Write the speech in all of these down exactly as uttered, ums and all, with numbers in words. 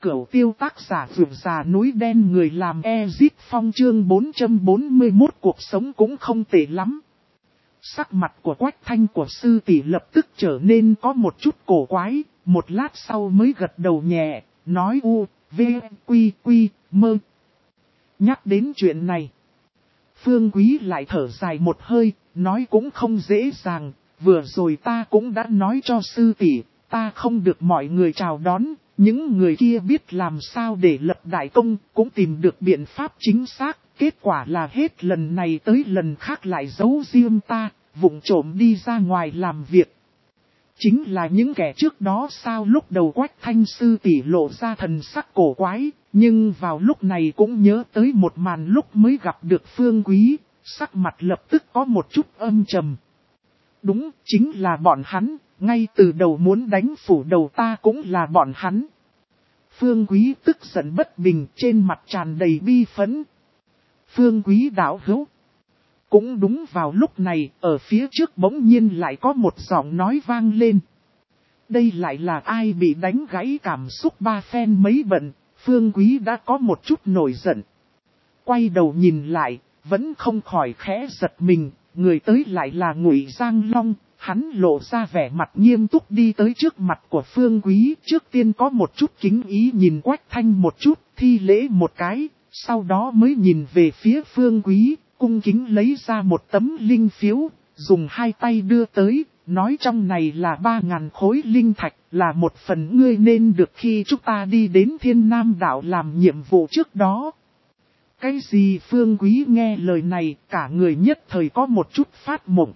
Cửu tiêu tác giả vượt già núi đen người làm Ezit Phong chương bốn trăm bốn mươi mốt cuộc sống cũng không tệ lắm. Sắc mặt của Quách Thanh của sư tỷ lập tức trở nên có một chút cổ quái, một lát sau mới gật đầu nhẹ, nói u, v, quy, quy, mơ. Nhắc đến chuyện này, Phương Quý lại thở dài một hơi, nói cũng không dễ dàng, vừa rồi ta cũng đã nói cho sư tỷ, ta không được mọi người chào đón, những người kia biết làm sao để lập đại công, cũng tìm được biện pháp chính xác, kết quả là hết lần này tới lần khác lại giấu riêng ta, vụng trộm đi ra ngoài làm việc. Chính là những kẻ trước đó sao lúc đầu Quách Thanh sư tỷ lộ ra thần sắc cổ quái, nhưng vào lúc này cũng nhớ tới một màn lúc mới gặp được Phương Quý, sắc mặt lập tức có một chút âm trầm. Đúng, chính là bọn hắn, ngay từ đầu muốn đánh phủ đầu ta cũng là bọn hắn. Phương Quý tức giận bất bình, trên mặt tràn đầy bi phẫn. Phương Quý đạo hữu. Cũng đúng vào lúc này, ở phía trước bỗng nhiên lại có một giọng nói vang lên. Đây lại là ai bị đánh gãy cảm xúc ba phen mấy bận, Phương Quý đã có một chút nổi giận. Quay đầu nhìn lại, vẫn không khỏi khẽ giật mình, người tới lại là Ngụy Giang Long, hắn lộ ra vẻ mặt nghiêm túc đi tới trước mặt của Phương Quý, trước tiên có một chút kính ý nhìn Quách Thanh một chút, thi lễ một cái, sau đó mới nhìn về phía Phương Quý. Cung kính lấy ra một tấm linh phiếu, dùng hai tay đưa tới, nói trong này là ba ngàn khối linh thạch, là một phần ngươi nên được khi chúng ta đi đến Thiên Nam đảo làm nhiệm vụ trước đó. Cái gì Phương Quý nghe lời này, cả người nhất thời có một chút phát mộng.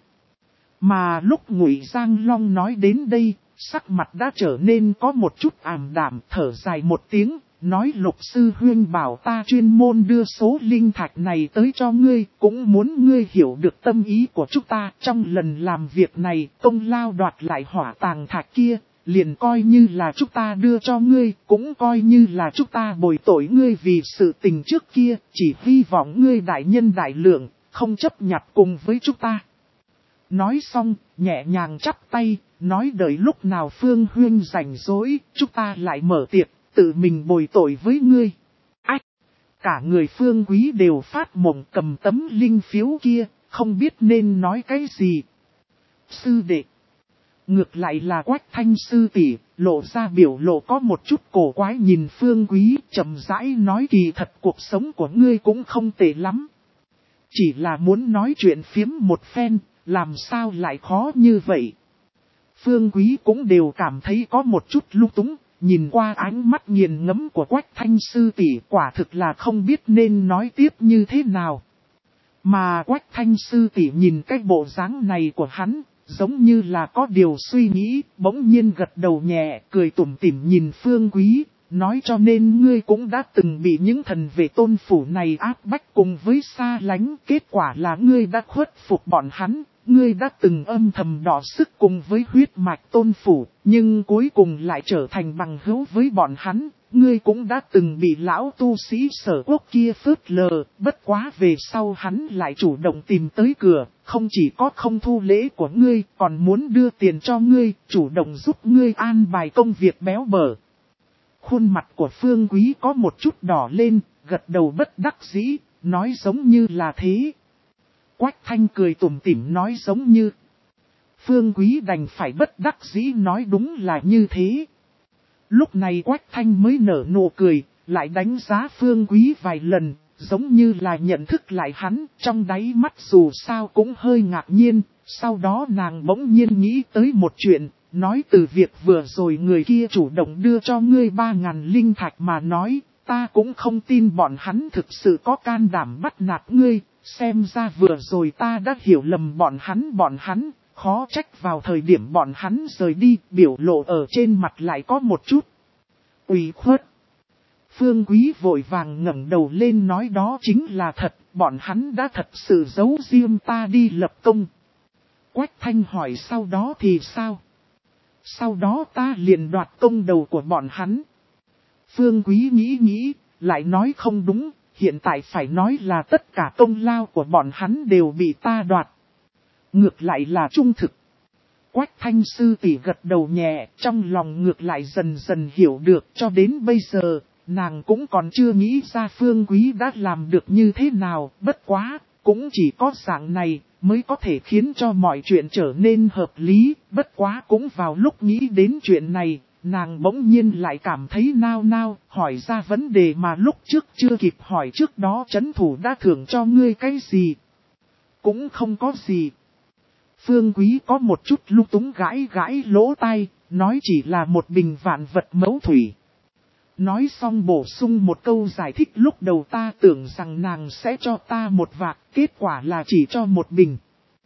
Mà lúc Ngụy Giang Long nói đến đây, sắc mặt đã trở nên có một chút ảm đạm, thở dài một tiếng. Nói Lục sư huynh bảo ta chuyên môn đưa số linh thạch này tới cho ngươi, cũng muốn ngươi hiểu được tâm ý của chúng ta. Trong lần làm việc này, công lao đoạt lại hỏa tàng thạch kia, liền coi như là chúng ta đưa cho ngươi, cũng coi như là chúng ta bồi tội ngươi vì sự tình trước kia, chỉ hy vọng ngươi đại nhân đại lượng, không chấp nhặt cùng với chúng ta. Nói xong, nhẹ nhàng chắp tay, nói đợi lúc nào Phương huynh rảnh rỗi, chúng ta lại mở tiệc. Tự mình bồi tội với ngươi. Ách! Cả người Phương Quý đều phát mộng cầm tấm linh phiếu kia, không biết nên nói cái gì. Sư đệ! Ngược lại là Quách Thanh sư tỷ, lộ ra biểu lộ có một chút cổ quái nhìn Phương Quý, chậm rãi nói kỳ thật cuộc sống của ngươi cũng không tệ lắm. Chỉ là muốn nói chuyện phiếm một phen, làm sao lại khó như vậy. Phương Quý cũng đều cảm thấy có một chút lung túng. Nhìn qua ánh mắt nghiền ngẫm của Quách Thanh sư tỷ quả thực là không biết nên nói tiếp như thế nào. Mà Quách Thanh sư tỷ nhìn cái bộ dáng này của hắn, giống như là có điều suy nghĩ, bỗng nhiên gật đầu nhẹ, cười tủm tỉm nhìn Phương Quý, nói cho nên ngươi cũng đã từng bị những thần vệ tôn phủ này áp bách cùng với xa lánh, kết quả là ngươi đã khuất phục bọn hắn. Ngươi đã từng âm thầm đỏ sức cùng với huyết mạch tôn phủ, nhưng cuối cùng lại trở thành bằng hữu với bọn hắn. Ngươi cũng đã từng bị lão tu sĩ sở quốc kia phớt lờ, bất quá về sau hắn lại chủ động tìm tới cửa, không chỉ có không thu lễ của ngươi, còn muốn đưa tiền cho ngươi, chủ động giúp ngươi an bài công việc béo bở. Khuôn mặt của Phương Quý có một chút đỏ lên, gật đầu bất đắc dĩ, nói giống như là thế. Quách Thanh cười tủm tỉm nói giống như. Phương Quý đành phải bất đắc dĩ nói đúng là như thế. Lúc này Quách Thanh mới nở nụ cười, lại đánh giá Phương Quý vài lần, giống như là nhận thức lại hắn, trong đáy mắt dù sao cũng hơi ngạc nhiên. Sau đó nàng bỗng nhiên nghĩ tới một chuyện, nói từ việc vừa rồi người kia chủ động đưa cho ngươi ba ngàn linh thạch mà nói, ta cũng không tin bọn hắn thực sự có can đảm bắt nạt ngươi. Xem ra vừa rồi ta đã hiểu lầm bọn hắn bọn hắn, khó trách vào thời điểm bọn hắn rời đi, biểu lộ ở trên mặt lại có một chút ủy khuất. Phương Quý vội vàng ngẩng đầu lên nói đó chính là thật, bọn hắn đã thật sự giấu riêng ta đi lập công. Quách Thanh hỏi sau đó thì sao? Sau đó ta liền đoạt công đầu của bọn hắn. Phương Quý nghĩ nghĩ, lại nói không đúng. Hiện tại phải nói là tất cả công lao của bọn hắn đều bị ta đoạt. Ngược lại là trung thực. Quách Thanh sư tỷ gật đầu nhẹ, trong lòng ngược lại dần dần hiểu được, cho đến bây giờ, nàng cũng còn chưa nghĩ ra Phương Quý đã làm được như thế nào, bất quá, cũng chỉ có dạng này, mới có thể khiến cho mọi chuyện trở nên hợp lý, bất quá cũng vào lúc nghĩ đến chuyện này, nàng bỗng nhiên lại cảm thấy nao nao, hỏi ra vấn đề mà lúc trước chưa kịp hỏi trước đó trấn thủ đã thưởng cho ngươi cái gì. Cũng không có gì. Phương Quý có một chút lung túng gãi gãi lỗ tai, nói chỉ là một bình vạn vật mẫu thủy. Nói xong bổ sung một câu giải thích, lúc đầu ta tưởng rằng nàng sẽ cho ta một vạc, kết quả là chỉ cho một bình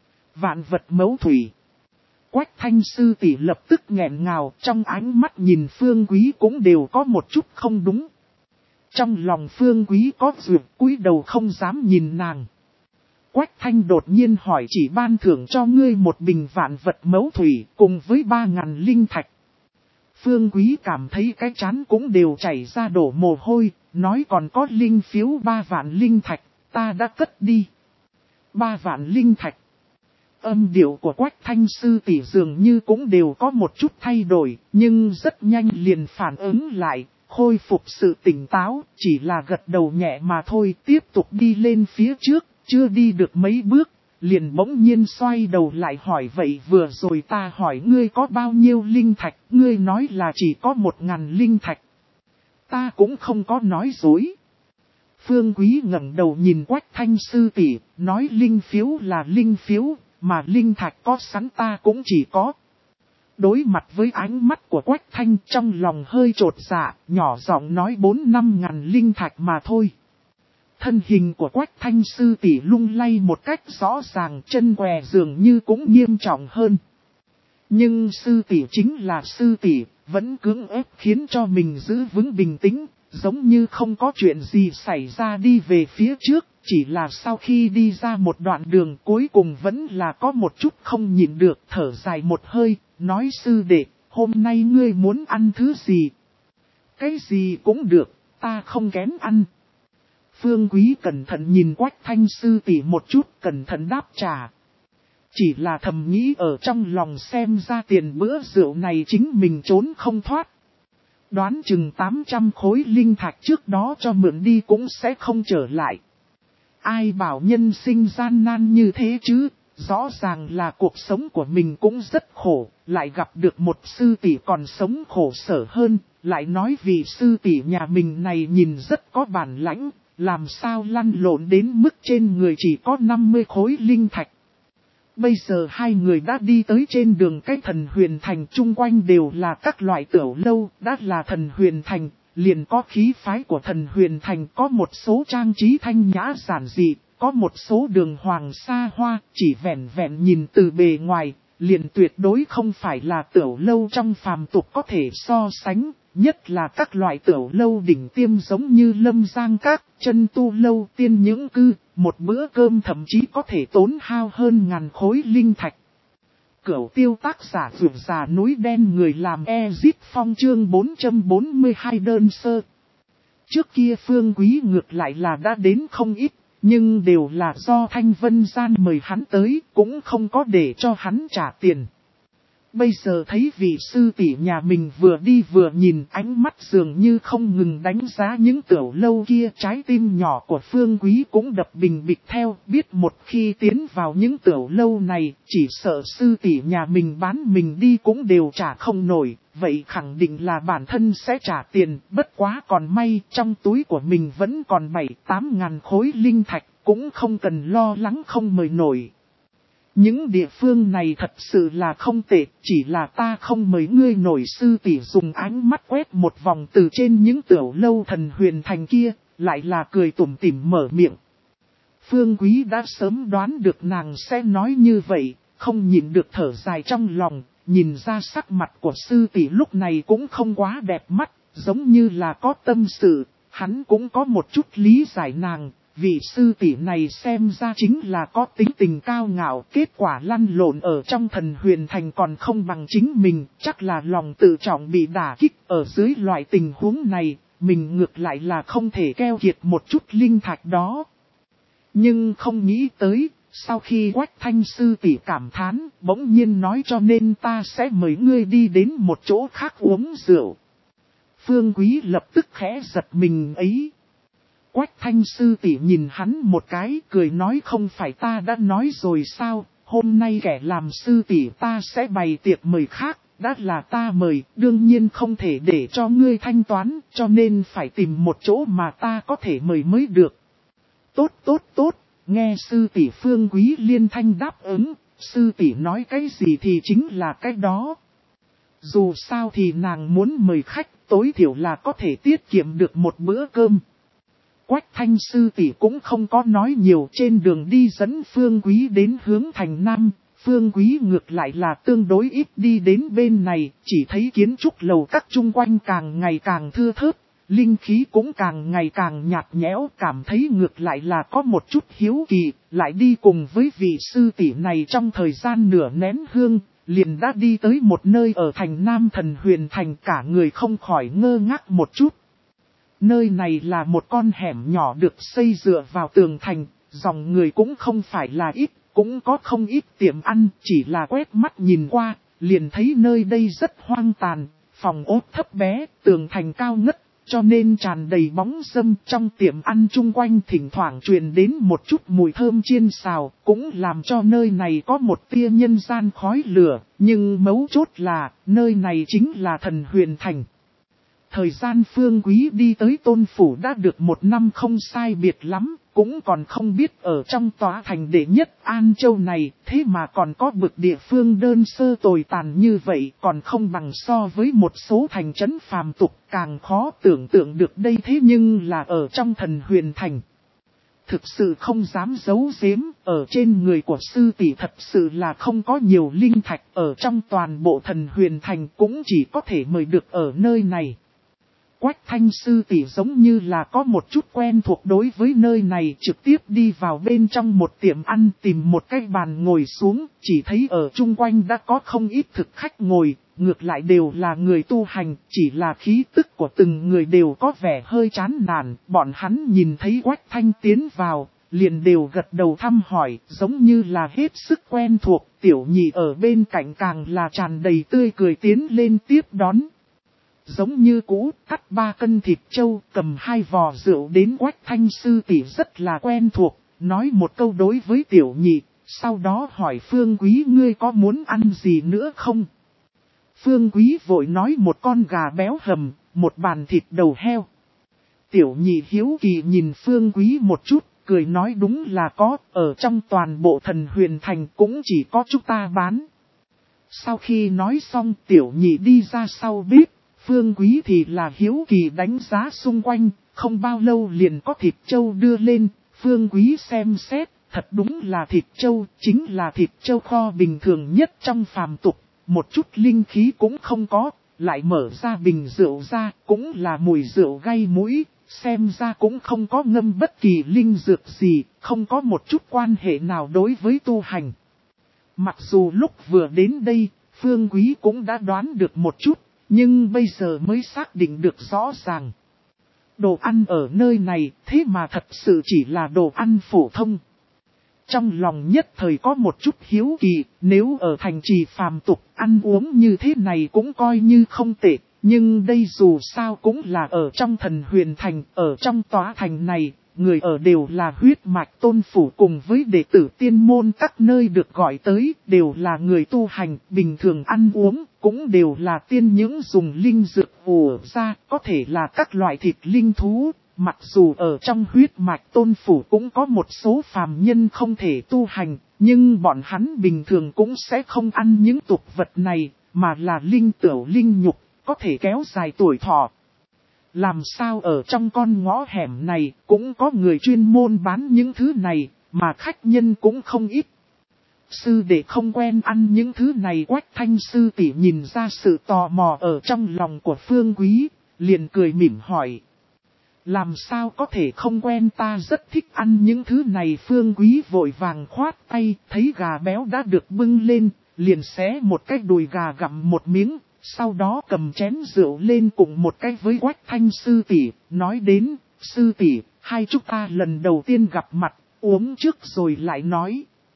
vạn vật mẫu thủy. Quách Thanh sư tỷ lập tức nghẹn ngào, trong ánh mắt nhìn Phương Quý cũng đều có một chút không đúng. Trong lòng Phương Quý có duyệt, cúi đầu không dám nhìn nàng. Quách Thanh đột nhiên hỏi, chỉ ban thưởng cho ngươi một bình vạn vật mẫu thủy cùng với ba ngàn linh thạch. Phương Quý cảm thấy cái trán cũng đều chảy ra đổ mồ hôi, nói còn có linh phiếu ba vạn linh thạch, ta đã cất đi. Ba vạn linh thạch. Âm điệu của Quách Thanh sư tỷ dường như cũng đều có một chút thay đổi, nhưng rất nhanh liền phản ứng lại, khôi phục sự tỉnh táo, chỉ là gật đầu nhẹ mà thôi, tiếp tục đi lên phía trước, chưa đi được mấy bước, liền bỗng nhiên xoay đầu lại hỏi, vậy vừa rồi ta hỏi ngươi có bao nhiêu linh thạch, ngươi nói là chỉ có một ngàn linh thạch. Ta cũng không có nói dối. Phương Quý ngẩng đầu nhìn Quách Thanh sư tỷ, nói linh phiếu là linh phiếu, mà linh thạch có sẵn ta cũng chỉ có. Đối mặt với ánh mắt của Quách Thanh, trong lòng hơi trột dạ, nhỏ giọng nói bốn năm ngàn linh thạch mà thôi. Thân hình của Quách Thanh sư tỷ lung lay một cách rõ ràng, chân què dường như cũng nghiêm trọng hơn. Nhưng sư tỷ chính là sư tỷ, vẫn cưỡng ép khiến cho mình giữ vững bình tĩnh, giống như không có chuyện gì xảy ra đi về phía trước. Chỉ là sau khi đi ra một đoạn đường cuối cùng vẫn là có một chút không nhịn được, thở dài một hơi, nói sư đệ, hôm nay ngươi muốn ăn thứ gì? Cái gì cũng được, ta không kén ăn. Phương Quý cẩn thận nhìn Quách Thanh sư tỷ một chút, cẩn thận đáp trả. Chỉ là thầm nghĩ ở trong lòng, xem ra tiền bữa rượu này chính mình trốn không thoát. Đoán chừng tám trăm khối linh thạch trước đó cho mượn đi cũng sẽ không trở lại. Ai bảo nhân sinh gian nan như thế chứ, rõ ràng là cuộc sống của mình cũng rất khổ, lại gặp được một sư tỷ còn sống khổ sở hơn, lại nói vì sư tỷ nhà mình này nhìn rất có bản lãnh, làm sao lăn lộn đến mức trên người chỉ có năm mươi khối linh thạch. Bây giờ hai người đã đi tới trên đường cái Thần Huyền Thành, chung quanh đều là các loại tiểu lâu, đã là Thần Huyền Thành. Liền có khí phái của Thần Huyền Thành, có một số trang trí thanh nhã giản dị, có một số đường hoàng xa hoa, chỉ vẹn vẹn nhìn từ bề ngoài, liền tuyệt đối không phải là tiểu lâu trong phàm tục có thể so sánh, nhất là các loại tiểu lâu đỉnh tiêm giống như Lâm Giang Các, Chân Tu Lâu, Tiên Nhưỡng Cư, một bữa cơm thậm chí có thể tốn hao hơn ngàn khối linh thạch. Cửu Tiêu tác giả Vượt Già Núi Đen, người làm Ezit Phong, chương bốn trăm bốn mươi hai đơn sơ. Trước kia Phương Quý ngược lại là đã đến không ít, nhưng đều là do Thanh Vân Gian mời hắn tới, cũng không có để cho hắn trả tiền. Bây giờ thấy vị sư tỷ nhà mình vừa đi vừa nhìn, ánh mắt dường như không ngừng đánh giá những tiểu lâu kia, trái tim nhỏ của Phương Quý cũng đập bình bịch theo, biết một khi tiến vào những tiểu lâu này, chỉ sợ sư tỷ nhà mình bán mình đi cũng đều trả không nổi, vậy khẳng định là bản thân sẽ trả tiền, bất quá còn may trong túi của mình vẫn còn bảy tám ngàn khối linh thạch, cũng không cần lo lắng không mời nổi. Những địa phương này thật sự là không tệ, chỉ là ta không mời ngươi nổi. Sư tỷ dùng ánh mắt quét một vòng từ trên những tiểu lâu Thần Huyền Thành kia, lại là cười tủm tỉm mở miệng. Phương Quý đã sớm đoán được nàng sẽ nói như vậy, không nhịn được thở dài trong lòng, nhìn ra sắc mặt của sư tỷ lúc này cũng không quá đẹp mắt, giống như là có tâm sự, hắn cũng có một chút lý giải nàng. Vị sư tỷ này xem ra chính là có tính tình cao ngạo, kết quả lăn lộn ở trong Thần Huyền Thành còn không bằng chính mình, chắc là lòng tự trọng bị đả kích. Ở dưới loại tình huống này, mình ngược lại là không thể keo kiệt một chút linh thạch đó. Nhưng không nghĩ tới, Sau khi Quách Thanh sư tỷ cảm thán, bỗng nhiên nói cho nên ta sẽ mời ngươi đi đến một chỗ khác uống rượu. Phương Quý lập tức khẽ giật mình ấy. Quách Thanh sư tỷ nhìn hắn một cái, cười nói không phải ta đã nói rồi sao, hôm nay kẻ làm sư tỷ ta sẽ bày tiệc mời khác, đã là ta mời, đương nhiên không thể để cho ngươi thanh toán, cho nên phải tìm một chỗ mà ta có thể mời mới được. Tốt tốt tốt, nghe sư tỷ Phương Quý liên thanh đáp ứng, sư tỷ nói cái gì thì chính là cái đó. Dù sao thì nàng muốn mời khách, tối thiểu là có thể tiết kiệm được một bữa cơm. Quách Thanh sư tỷ cũng không có nói nhiều, trên đường đi dẫn Phương Quý đến hướng thành Nam. Phương Quý ngược lại là tương đối ít đi đến bên này, chỉ thấy kiến trúc lầu các chung quanh càng ngày càng thưa thớt, linh khí cũng càng ngày càng nhạt nhẽo, cảm thấy ngược lại là có một chút hiếu kỳ, lại đi cùng với vị sư tỷ này trong thời gian nửa nén hương, liền đã đi tới một nơi ở thành Nam Thần Huyền Thành, cả người không khỏi ngơ ngác một chút. Nơi này là một con hẻm nhỏ được xây dựa vào tường thành, dòng người cũng không phải là ít, cũng có không ít tiệm ăn, chỉ là quét mắt nhìn qua, liền thấy nơi đây rất hoang tàn, phòng ốt thấp bé, tường thành cao ngất, cho nên tràn đầy bóng râm. Trong tiệm ăn chung quanh thỉnh thoảng truyền đến một chút mùi thơm chiên xào, cũng làm cho nơi này có một tia nhân gian khói lửa, nhưng mấu chốt là, nơi này chính là Thần Huyền Thành. Thời gian Phương Quý đi tới Tôn Phủ đã được một năm không sai biệt lắm, cũng còn không biết ở trong tòa thành đệ nhất An Châu này, thế mà còn có bực địa phương đơn sơ tồi tàn như vậy, còn không bằng so với một số thành trấn phàm tục, càng khó tưởng tượng được đây, thế nhưng là ở trong Thần Huyền Thành. Thực sự không dám giấu giếm, ở trên người của sư tỷ thật sự là không có nhiều linh thạch, ở trong toàn bộ Thần Huyền Thành cũng chỉ có thể mời được ở nơi này. Quách Thanh sư tỷ giống như là có một chút quen thuộc đối với nơi này, trực tiếp đi vào bên trong một tiệm ăn, tìm một cái bàn ngồi xuống, chỉ thấy ở chung quanh đã có không ít thực khách ngồi, ngược lại đều là người tu hành, chỉ là khí tức của từng người đều có vẻ hơi chán nản. Bọn hắn nhìn thấy Quách Thanh tiến vào, liền đều gật đầu thăm hỏi, giống như là hết sức quen thuộc. Tiểu nhị ở bên cạnh càng là tràn đầy tươi cười tiến lên tiếp đón. Giống như cũ, cắt ba cân thịt trâu, cầm hai vò rượu đến Quách Thanh sư tỷ rất là quen thuộc, nói một câu đối với tiểu nhị, sau đó hỏi Phương Quý ngươi có muốn ăn gì nữa không? Phương Quý vội nói một con gà béo hầm, một bàn thịt đầu heo. Tiểu nhị hiếu kỳ nhìn Phương Quý một chút, cười nói đúng là có, ở trong toàn bộ Thần Huyền Thành cũng chỉ có chúng ta bán. Sau khi nói xong tiểu nhị đi ra sau bếp. Phương Quý thì là hiếu kỳ đánh giá xung quanh, không bao lâu liền có thịt trâu đưa lên, Phương Quý xem xét, thật đúng là thịt trâu, chính là thịt trâu kho bình thường nhất trong phàm tục, một chút linh khí cũng không có, lại mở ra bình rượu ra, cũng là mùi rượu gây mũi, xem ra cũng không có ngâm bất kỳ linh dược gì, không có một chút quan hệ nào đối với tu hành. Mặc dù lúc vừa đến đây, Phương Quý cũng đã đoán được một chút. Nhưng bây giờ mới xác định được rõ ràng. Đồ ăn ở nơi này thế mà thật sự chỉ là đồ ăn phổ thông. Trong lòng nhất thời có một chút hiếu kỳ, nếu ở thành trì phàm tục ăn uống như thế này cũng coi như không tệ. Nhưng đây dù sao cũng là ở trong Thần Huyền Thành, ở trong tòa thành này, người ở đều là huyết mạch Tôn Phủ cùng với đệ tử tiên môn các nơi được gọi tới, đều là người tu hành, bình thường ăn uống, cũng đều là tiên những dùng linh dược ủ ra, có thể là các loại thịt linh thú. Mặc dù ở trong huyết mạch Tôn Phủ cũng có một số phàm nhân không thể tu hành, nhưng bọn hắn bình thường cũng sẽ không ăn những tục vật này, mà là linh tửu linh nhục, có thể kéo dài tuổi thọ. Làm sao ở trong con ngõ hẻm này cũng có người chuyên môn bán những thứ này, mà khách nhân cũng không ít. Sư đệ không quen ăn những thứ này. Quách Thanh sư tỷ nhìn ra sự tò mò ở trong lòng của Phương Quý, liền cười mỉm hỏi. Làm sao có thể không quen, ta rất thích ăn những thứ này. Phương Quý vội vàng khoát tay, thấy gà béo đã được bưng lên, liền xé một cái đùi gà gặm một miếng. Sau đó cầm chén rượu lên cùng một cái với Quách Thanh sư tỷ, nói đến, sư tỷ, hai chúng ta lần đầu tiên gặp mặt, uống trước rồi lại nói.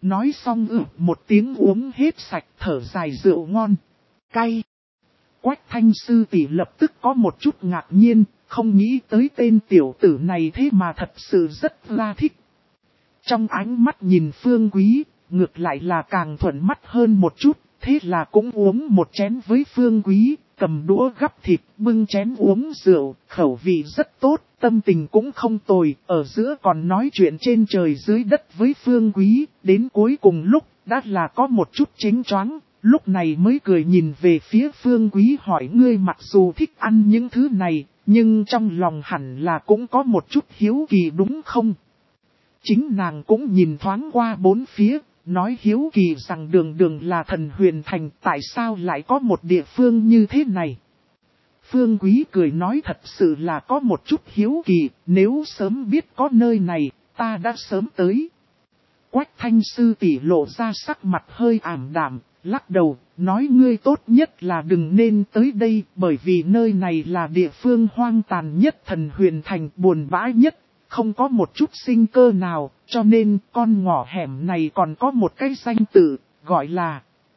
Nói xong ự một tiếng uống hết sạch thở dài rượu ngon. Cay. Quách thanh sư tỷ lập tức có một chút ngạc nhiên, không nghĩ tới tên tiểu tử này thế mà thật sự rất là thích. Trong ánh mắt nhìn Phương Quý, ngược lại là càng thuận mắt hơn một chút, thế là cũng uống một chén với Phương Quý, cầm đũa gắp thịt, bưng chén uống rượu, khẩu vị rất tốt, tâm tình cũng không tồi, ở giữa còn nói chuyện trên trời dưới đất với Phương Quý, đến cuối cùng lúc, đã là có một chút chênh choáng, lúc này mới cười nhìn về phía Phương Quý hỏi ngươi mặc dù thích ăn những thứ này, nhưng trong lòng hẳn là cũng có một chút hiếu kỳ đúng không? Chính nàng cũng nhìn thoáng qua bốn phía, nói hiếu kỳ rằng đường đường là thần huyền thành, tại sao lại có một địa phương như thế này? Phương Quý cười nói thật sự là có một chút hiếu kỳ, nếu sớm biết có nơi này, ta đã sớm tới. Quách thanh sư tỷ lộ ra sắc mặt hơi ảm đạm, lắc đầu, nói ngươi tốt nhất là đừng nên tới đây, bởi vì nơi này là địa phương hoang tàn nhất thần huyền thành, buồn bã nhất. Không có một chút sinh cơ nào, cho nên con ngõ hẻm này còn có một cái danh tự, gọi là...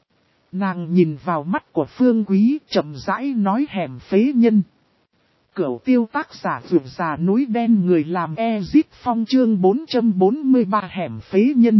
Nàng nhìn vào mắt của Phương Quý, chậm rãi nói hẻm phế nhân. Cửu tiêu tác giả vượt già núi đen người làm Ezit Phong chương bốn trăm bốn mươi ba hẻm phế nhân.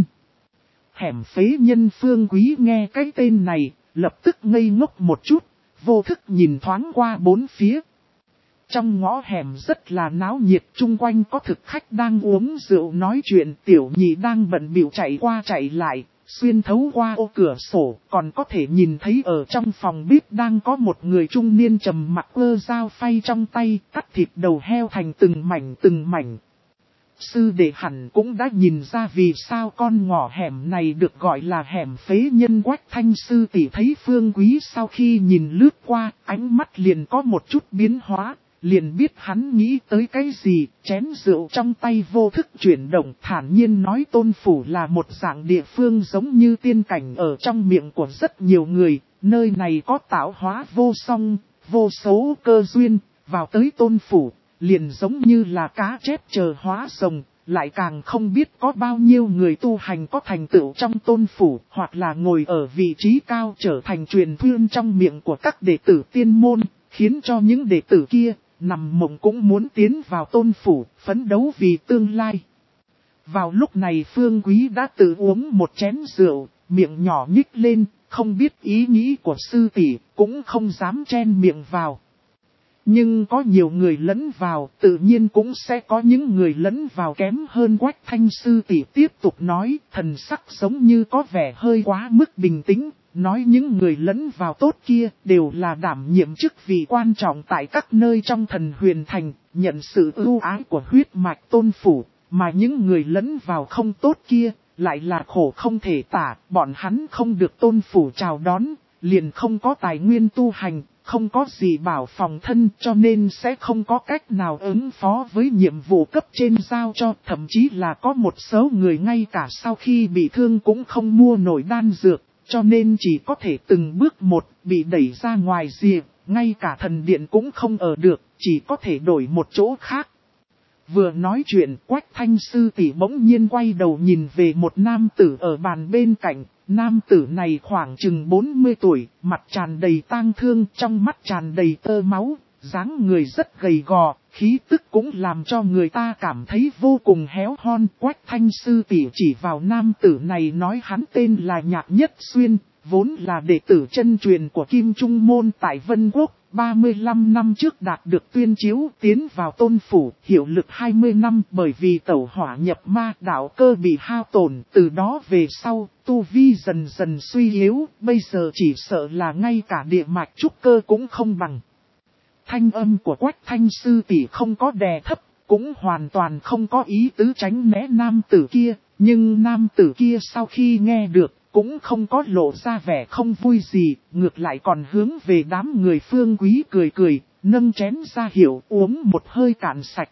Hẻm phế nhân Phương Quý nghe cái tên này, lập tức ngây ngốc một chút, vô thức nhìn thoáng qua bốn phía. Trong ngõ hẻm rất là náo nhiệt, chung quanh có thực khách đang uống rượu nói chuyện, tiểu nhị đang bận bịu chạy qua chạy lại, xuyên thấu qua ô cửa sổ, còn có thể nhìn thấy ở trong phòng bếp đang có một người trung niên trầm mặc ơ dao phay trong tay, cắt thịt đầu heo thành từng mảnh từng mảnh. Sư đệ hẳn cũng đã nhìn ra vì sao con ngõ hẻm này được gọi là hẻm phế nhân. Quách thanh sư tỷ thấy Phương Quý sau khi nhìn lướt qua, ánh mắt liền có một chút biến hóa. Liền biết hắn nghĩ tới cái gì, chén rượu trong tay vô thức chuyển động, thản nhiên nói tôn phủ là một dạng địa phương giống như tiên cảnh ở trong miệng của rất nhiều người, nơi này có tạo hóa vô song, vô số cơ duyên, vào tới tôn phủ, liền giống như là cá chép chờ hóa rồng, lại càng không biết có bao nhiêu người tu hành có thành tựu trong tôn phủ, hoặc là ngồi ở vị trí cao trở thành truyền thuyên trong miệng của các đệ tử tiên môn, khiến cho những đệ tử kia nằm mộng cũng muốn tiến vào tôn phủ, phấn đấu vì tương lai. Vào lúc này Phương Quý đã tự uống một chén rượu, miệng nhỏ nhích lên, không biết ý nghĩ của sư tỷ, cũng không dám chen miệng vào. Nhưng có nhiều người lẫn vào, tự nhiên cũng sẽ có những người lẫn vào kém hơn. Quách thanh sư tỷ tiếp tục nói, thần sắc giống như có vẻ hơi quá mức bình tĩnh. Nói những người lẫn vào tốt kia đều là đảm nhiệm chức vị quan trọng tại các nơi trong thần huyền thành, nhận sự ưu ái của huyết mạch tôn phủ, mà những người lẫn vào không tốt kia lại là khổ không thể tả, bọn hắn không được tôn phủ chào đón, liền không có tài nguyên tu hành, không có gì bảo phòng thân cho nên sẽ không có cách nào ứng phó với nhiệm vụ cấp trên giao cho, thậm chí là có một số người ngay cả sau khi bị thương cũng không mua nổi đan dược. Cho nên chỉ có thể từng bước một bị đẩy ra ngoài rìa, ngay cả thần điện cũng không ở được, chỉ có thể đổi một chỗ khác. Vừa nói chuyện, Quách thanh sư tỷ bỗng nhiên quay đầu nhìn về một nam tử ở bàn bên cạnh. Nam tử này khoảng chừng bốn mươi tuổi, mặt tràn đầy tang thương, trong mắt tràn đầy tơ máu, dáng người rất gầy gò, khí tức cũng làm cho người ta cảm thấy vô cùng héo hon. Quách thanh sư tỷ chỉ vào nam tử này nói hắn tên là Nhạc Nhất Xuyên, vốn là đệ tử chân truyền của Kim Trung Môn tại Vân Quốc, ba mươi lăm năm trước đạt được tuyên chiếu tiến vào tôn phủ, hiệu lực hai mươi năm bởi vì tẩu hỏa nhập ma đạo cơ bị hao tổn, từ đó về sau, tu vi dần dần suy yếu, bây giờ chỉ sợ là ngay cả địa mạch trúc cơ cũng không bằng. Thanh âm của Quách thanh sư tỷ không có đè thấp, cũng hoàn toàn không có ý tứ tránh né nam tử kia, nhưng nam tử kia sau khi nghe được, cũng không có lộ ra vẻ không vui gì, ngược lại còn hướng về đám người Phương Quý cười cười, nâng chén ra hiệu uống một hơi cạn sạch.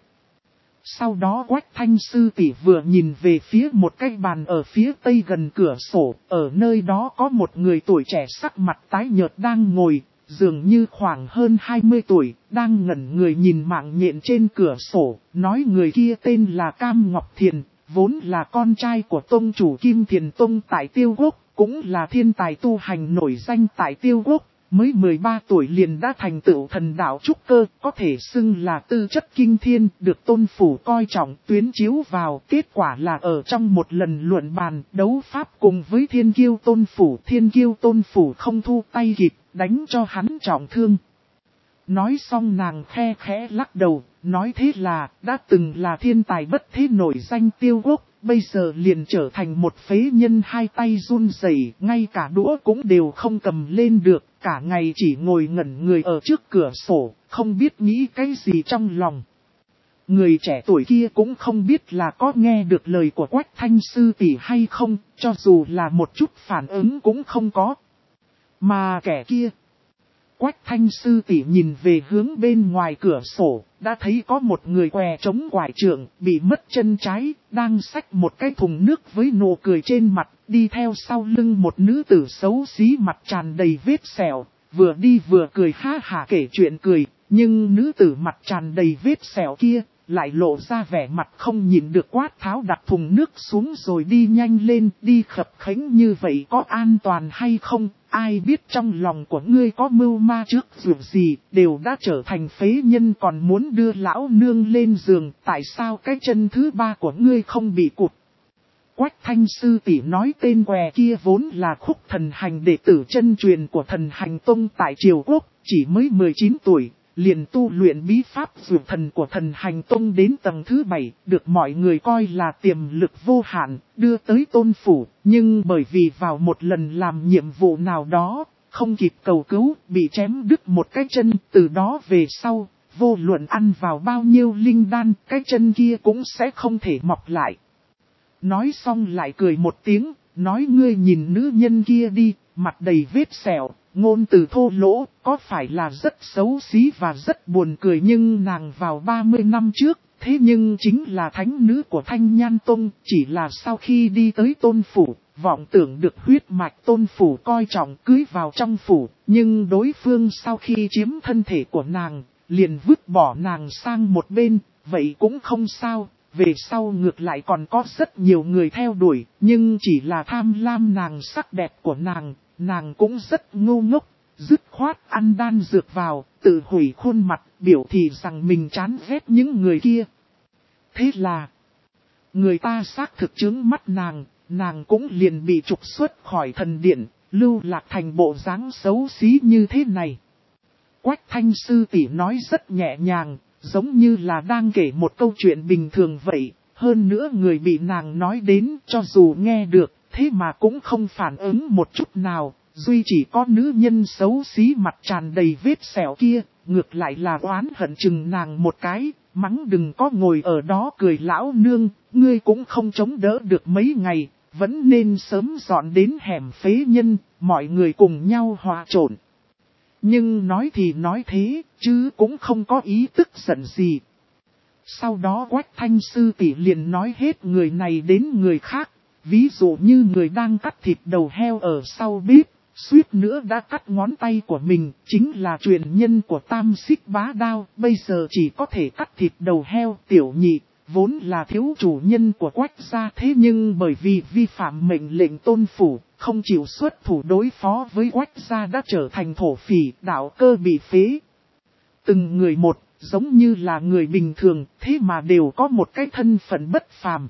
Sau đó Quách thanh sư tỷ vừa nhìn về phía một cái bàn ở phía tây gần cửa sổ, ở nơi đó có một người tuổi trẻ sắc mặt tái nhợt đang ngồi, dường như khoảng hơn hai mươi tuổi, đang ngẩn người nhìn mạng nhện trên cửa sổ, nói người kia tên là Cam Ngọc Thiền, vốn là con trai của tông chủ Kim Thiền Tông tại Tiêu Quốc, cũng là thiên tài tu hành nổi danh tại Tiêu Quốc, mới mười ba tuổi liền đã thành tựu thần đạo trúc cơ, có thể xưng là tư chất kinh thiên, được tôn phủ coi trọng tuyến chiếu vào. Kết quả là ở trong một lần luận bàn đấu pháp cùng với thiên kiêu tôn phủ, thiên kiêu tôn phủ không thu tay kịp, đánh cho hắn trọng thương. Nói xong nàng khe khẽ lắc đầu, nói thế là, đã từng là thiên tài bất thế nổi danh Tiêu Quốc, bây giờ liền trở thành một phế nhân hai tay run rẩy, ngay cả đũa cũng đều không cầm lên được, cả ngày chỉ ngồi ngẩn người ở trước cửa sổ, không biết nghĩ cái gì trong lòng. Người trẻ tuổi kia cũng không biết là có nghe được lời của Quách Thanh sư tỷ hay không, cho dù là một chút phản ứng cũng không có. Mà kẻ kia... Quách Thanh sư tỷ nhìn về hướng bên ngoài cửa sổ, đã thấy có một người què chống quải trượng, bị mất chân trái, đang xách một cái thùng nước với nụ cười trên mặt, đi theo sau lưng một nữ tử xấu xí mặt tràn đầy vết sẹo, vừa đi vừa cười ha hả kể chuyện cười, nhưng nữ tử mặt tràn đầy vết sẹo kia, lại lộ ra vẻ mặt không nhìn được quát tháo đặt thùng nước xuống rồi đi nhanh lên, đi khập khẽnh như vậy có an toàn hay không, ai biết trong lòng của ngươi có mưu ma trước việc gì, đều đã trở thành phế nhân còn muốn đưa lão nương lên giường, tại sao cái chân thứ ba của ngươi không bị cụt. Quách Thanh sư tỷ nói tên què kia vốn là Khúc Thần Hành đệ tử chân truyền của Thần Hành Tông tại Triều Quốc, chỉ mới mười chín tuổi. Liền tu luyện bí pháp dược thần của Thần Hành Tông đến tầng thứ bảy, được mọi người coi là tiềm lực vô hạn, đưa tới tôn phủ, nhưng bởi vì vào một lần làm nhiệm vụ nào đó, không kịp cầu cứu, bị chém đứt một cái chân, từ đó về sau, vô luận ăn vào bao nhiêu linh đan, cái chân kia cũng sẽ không thể mọc lại. Nói xong lại cười một tiếng, nói ngươi nhìn nữ nhân kia đi, mặt đầy vết sẹo. Ngôn từ thô lỗ, có phải là rất xấu xí và rất buồn cười nhưng nàng vào ba mươi năm trước, thế nhưng chính là thánh nữ của Thanh Nhan Tông, chỉ là sau khi đi tới tôn phủ, vọng tưởng được huyết mạch tôn phủ coi trọng cưới vào trong phủ, nhưng đối phương sau khi chiếm thân thể của nàng, liền vứt bỏ nàng sang một bên, vậy cũng không sao, về sau ngược lại còn có rất nhiều người theo đuổi, nhưng chỉ là tham lam nàng sắc đẹp của nàng. Nàng cũng rất ngu ngốc, dứt khoát ăn đan dược vào, tự hủy khuôn mặt, biểu thị rằng mình chán ghét những người kia. Thế là, người ta xác thực chướng mắt nàng, nàng cũng liền bị trục xuất khỏi thần điện, lưu lạc thành bộ dáng xấu xí như thế này. Quách Thanh sư tỷ nói rất nhẹ nhàng, giống như là đang kể một câu chuyện bình thường vậy, hơn nữa người bị nàng nói đến cho dù nghe được. Thế mà cũng không phản ứng một chút nào, duy chỉ có nữ nhân xấu xí mặt tràn đầy vết sẹo kia, ngược lại là oán hận chừng nàng một cái, mắng đừng có ngồi ở đó cười lão nương, ngươi cũng không chống đỡ được mấy ngày, vẫn nên sớm dọn đến hẻm phế nhân, mọi người cùng nhau hòa trộn. Nhưng nói thì nói thế, chứ cũng không có ý tức giận gì. Sau đó Quách Thanh sư tỷ liền nói hết người này đến người khác. Ví dụ như người đang cắt thịt đầu heo ở sau bếp, suýt nữa đã cắt ngón tay của mình, chính là truyền nhân của Tam Xích Bá Đao, bây giờ chỉ có thể cắt thịt đầu heo. Tiểu Nhị, vốn là thiếu chủ nhân của Quách gia, thế nhưng bởi vì vi phạm mệnh lệnh tôn phủ, không chịu xuất thủ đối phó với Quách gia đã trở thành thổ phỉ, đạo cơ bị phế. Từng người một, giống như là người bình thường, thế mà đều có một cái thân phận bất phàm.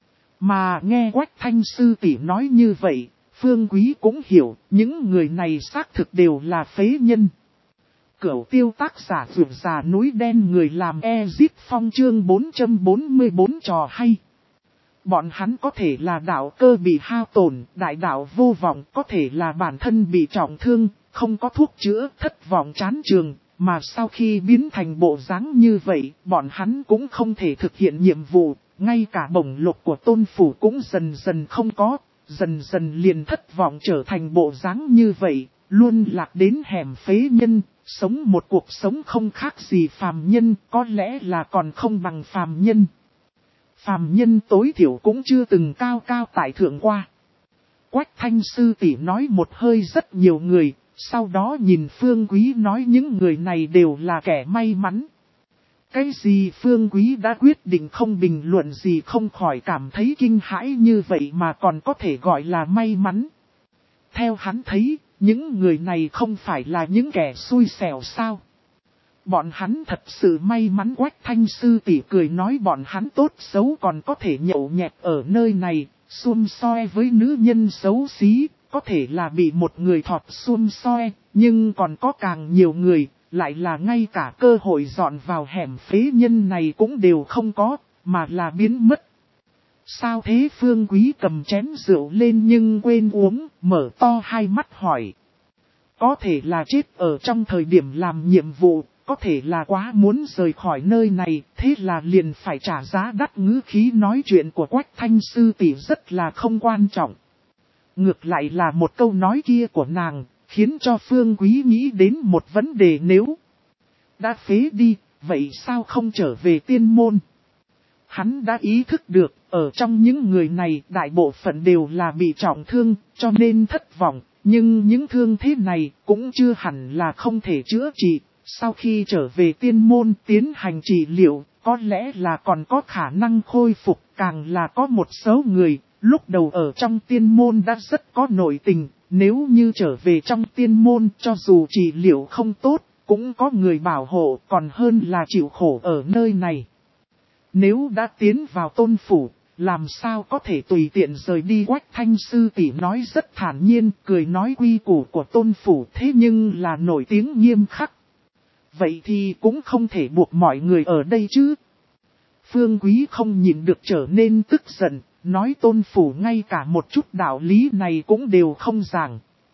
Mà nghe Quách Thanh sư tỷ nói như vậy, Phương Quý cũng hiểu, những người này xác thực đều là phế nhân. Cửu Tiêu tác giả vượt già núi đen người làm Ezip Phong chương bốn trăm bốn mươi bốn trò hay. Bọn hắn có thể là đạo cơ bị hao tổn, đại đạo vô vọng, có thể là bản thân bị trọng thương, không có thuốc chữa, thất vọng chán trường. Mà sau khi biến thành bộ dáng như vậy, bọn hắn cũng không thể thực hiện nhiệm vụ. Ngay cả bổng lộc của tôn phủ cũng dần dần không có, dần dần liền thất vọng trở thành bộ dáng như vậy, luôn lạc đến hẻm phế nhân, sống một cuộc sống không khác gì phàm nhân, có lẽ là còn không bằng phàm nhân. Phàm nhân tối thiểu cũng chưa từng cao cao tại thượng qua. Quách Thanh sư tỷ nói một hơi rất nhiều người, sau đó nhìn Phương Quý nói những người này đều là kẻ may mắn. Cái gì Phương Quý đã quyết định không bình luận gì không khỏi cảm thấy kinh hãi như vậy mà còn có thể gọi là may mắn. Theo hắn thấy, những người này không phải là những kẻ xui xẻo sao. Bọn hắn thật sự may mắn. Quách Thanh sư tỷ cười nói bọn hắn tốt xấu còn có thể nhậu nhẹt ở nơi này, xum xoe với nữ nhân xấu xí, có thể là bị một người thọt xum xoe, nhưng còn có càng nhiều người, lại là ngay cả cơ hội dọn vào hẻm phế nhân này cũng đều không có, mà là biến mất. Sao thế? Phương Quý cầm chén rượu lên nhưng quên uống, mở to hai mắt hỏi. Có thể là chết ở trong thời điểm làm nhiệm vụ, có thể là quá muốn rời khỏi nơi này, thế là liền phải trả giá đắt. Ngữ khí nói chuyện của Quách Thanh sư tỷ rất là không quan trọng. Ngược lại là một câu nói kia của nàng, khiến cho Phương Quý nghĩ đến một vấn đề, nếu đã phế đi, vậy sao không trở về tiên môn? Hắn đã ý thức được, ở trong những người này đại bộ phận đều là bị trọng thương, cho nên thất vọng, nhưng những thương thế này cũng chưa hẳn là không thể chữa trị. Sau khi trở về tiên môn tiến hành trị liệu, có lẽ là còn có khả năng khôi phục, càng là có một số người, lúc đầu ở trong tiên môn đã rất có nội tình, nếu như trở về trong tiên môn cho dù trị liệu không tốt, cũng có người bảo hộ, còn hơn là chịu khổ ở nơi này. Nếu đã tiến vào tôn phủ, làm sao có thể tùy tiện rời đi? Quách Thanh sư tỷ nói rất thản nhiên, cười nói quy củ của tôn phủ thế nhưng là nổi tiếng nghiêm khắc. Vậy thì cũng không thể buộc mọi người ở đây chứ. Phương Quý không nhìn được trở nên tức giận, nói tôn phủ ngay cả một chút đạo lý này cũng đều không giảng.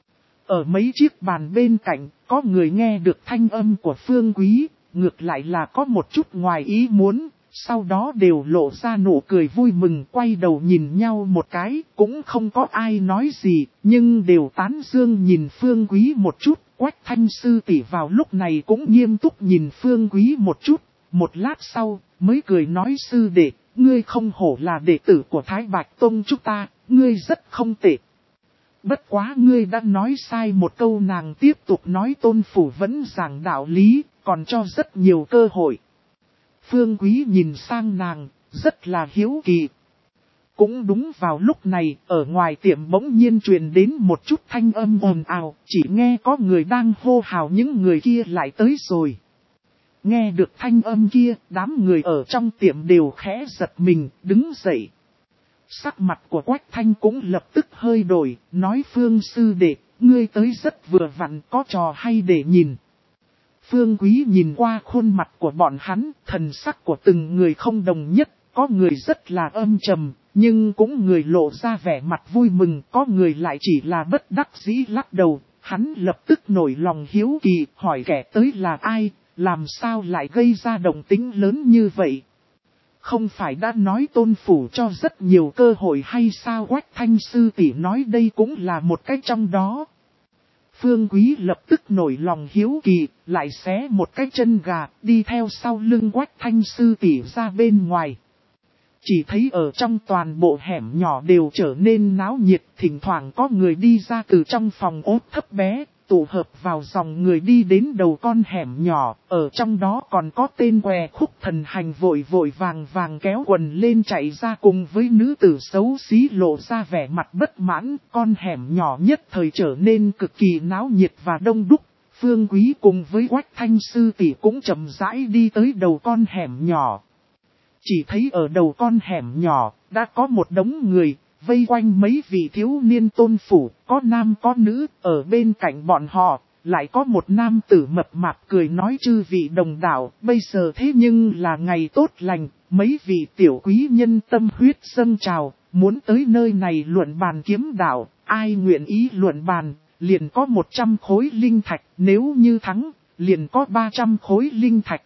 Ở mấy chiếc bàn bên cạnh, có người nghe được thanh âm của Phương Quý, ngược lại là có một chút ngoài ý muốn, sau đó đều lộ ra nụ cười vui mừng, quay đầu nhìn nhau một cái, cũng không có ai nói gì, nhưng đều tán dương nhìn Phương Quý một chút. Quách Thanh sư tỷ vào lúc này cũng nghiêm túc nhìn Phương Quý một chút, một lát sau, mới cười nói sư đệ, ngươi không hổ là đệ tử của Thái Bạch Tông chúng ta, ngươi rất không tệ. Bất quá ngươi đã nói sai một câu. Nàng tiếp tục nói tôn phủ vẫn giảng đạo lý, còn cho rất nhiều cơ hội. Phương Quý nhìn sang nàng, rất là hiếu kỳ. Cũng đúng vào lúc này, ở ngoài tiệm bỗng nhiên truyền đến một chút thanh âm ồn ào, chỉ nghe có người đang hô hào những người kia lại tới rồi. Nghe được thanh âm kia, đám người ở trong tiệm đều khẽ giật mình, đứng dậy. Sắc mặt của Quách Thanh cũng lập tức hơi đổi, nói Phương sư đệ, ngươi tới rất vừa vặn, có trò hay để nhìn. Phương Quý nhìn qua khuôn mặt của bọn hắn, thần sắc của từng người không đồng nhất, có người rất là âm trầm, nhưng cũng người lộ ra vẻ mặt vui mừng, có người lại chỉ là bất đắc dĩ lắc đầu. Hắn lập tức nổi lòng hiếu kỳ, hỏi kẻ tới là ai, làm sao lại gây ra động tĩnh lớn như vậy. Không phải đã nói tôn phủ cho rất nhiều cơ hội hay sao? Quách Thanh sư tỷ nói đây cũng là một cái trong đó. Phương Quý lập tức nổi lòng hiếu kỳ, lại xé một cái chân gà, đi theo sau lưng Quách Thanh sư tỷ ra bên ngoài. Chỉ thấy ở trong toàn bộ hẻm nhỏ đều trở nên náo nhiệt, thỉnh thoảng có người đi ra từ trong phòng ốt thấp bé, tụ hợp vào dòng người đi đến đầu con hẻm nhỏ, ở trong đó còn có tên què khúc thần hành vội vội vàng vàng kéo quần lên chạy ra cùng với nữ tử xấu xí lộ ra vẻ mặt bất mãn, con hẻm nhỏ nhất thời trở nên cực kỳ náo nhiệt và đông đúc. Phương Quý cùng với Quách Thanh sư tỷ cũng chậm rãi đi tới đầu con hẻm nhỏ. Chỉ thấy ở đầu con hẻm nhỏ, đã có một đống người, vây quanh mấy vị thiếu niên tôn phủ, có nam có nữ, ở bên cạnh bọn họ, lại có một nam tử mập mạp cười nói chư vị đồng đạo, bây giờ thế nhưng là ngày tốt lành, mấy vị tiểu quý nhân tâm huyết dâng trào, muốn tới nơi này luận bàn kiếm đạo, ai nguyện ý luận bàn, liền có một trăm khối linh thạch, nếu như thắng, liền có ba trăm khối linh thạch.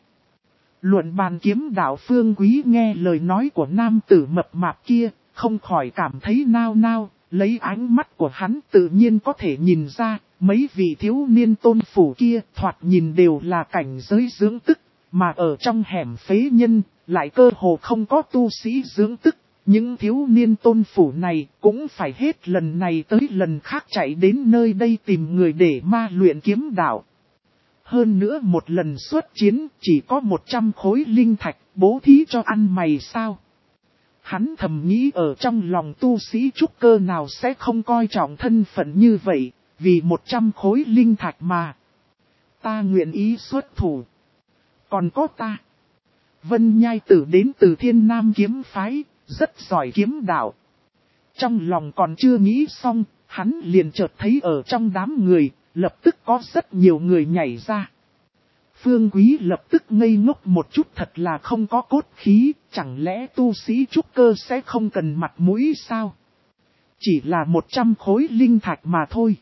Luận bàn kiếm đạo. Phương Quý nghe lời nói của nam tử mập mạp kia, không khỏi cảm thấy nao nao, lấy ánh mắt của hắn tự nhiên có thể nhìn ra, mấy vị thiếu niên tôn phủ kia thoạt nhìn đều là cảnh giới dưỡng tức, mà ở trong hẻm phế nhân, lại cơ hồ không có tu sĩ dưỡng tức. Những thiếu niên tôn phủ này cũng phải hết lần này tới lần khác chạy đến nơi đây tìm người để ma luyện kiếm đạo. Hơn nữa một lần xuất chiến chỉ có một trăm khối linh thạch, bố thí cho ăn mày sao? Hắn thầm nghĩ ở trong lòng tu sĩ trúc cơ nào sẽ không coi trọng thân phận như vậy, vì một trăm khối linh thạch mà. Ta nguyện ý xuất thủ. Còn có ta. Vân Nhai Tử đến từ Thiên Nam kiếm phái, rất giỏi kiếm đạo. Trong lòng còn chưa nghĩ xong, hắn liền chợt thấy ở trong đám người, lập tức có rất nhiều người nhảy ra. Phương Quý lập tức ngây ngốc một chút, thật là không có cốt khí, chẳng lẽ tu sĩ trúc cơ sẽ không cần mặt mũi sao? Chỉ là một trăm khối linh thạch mà thôi.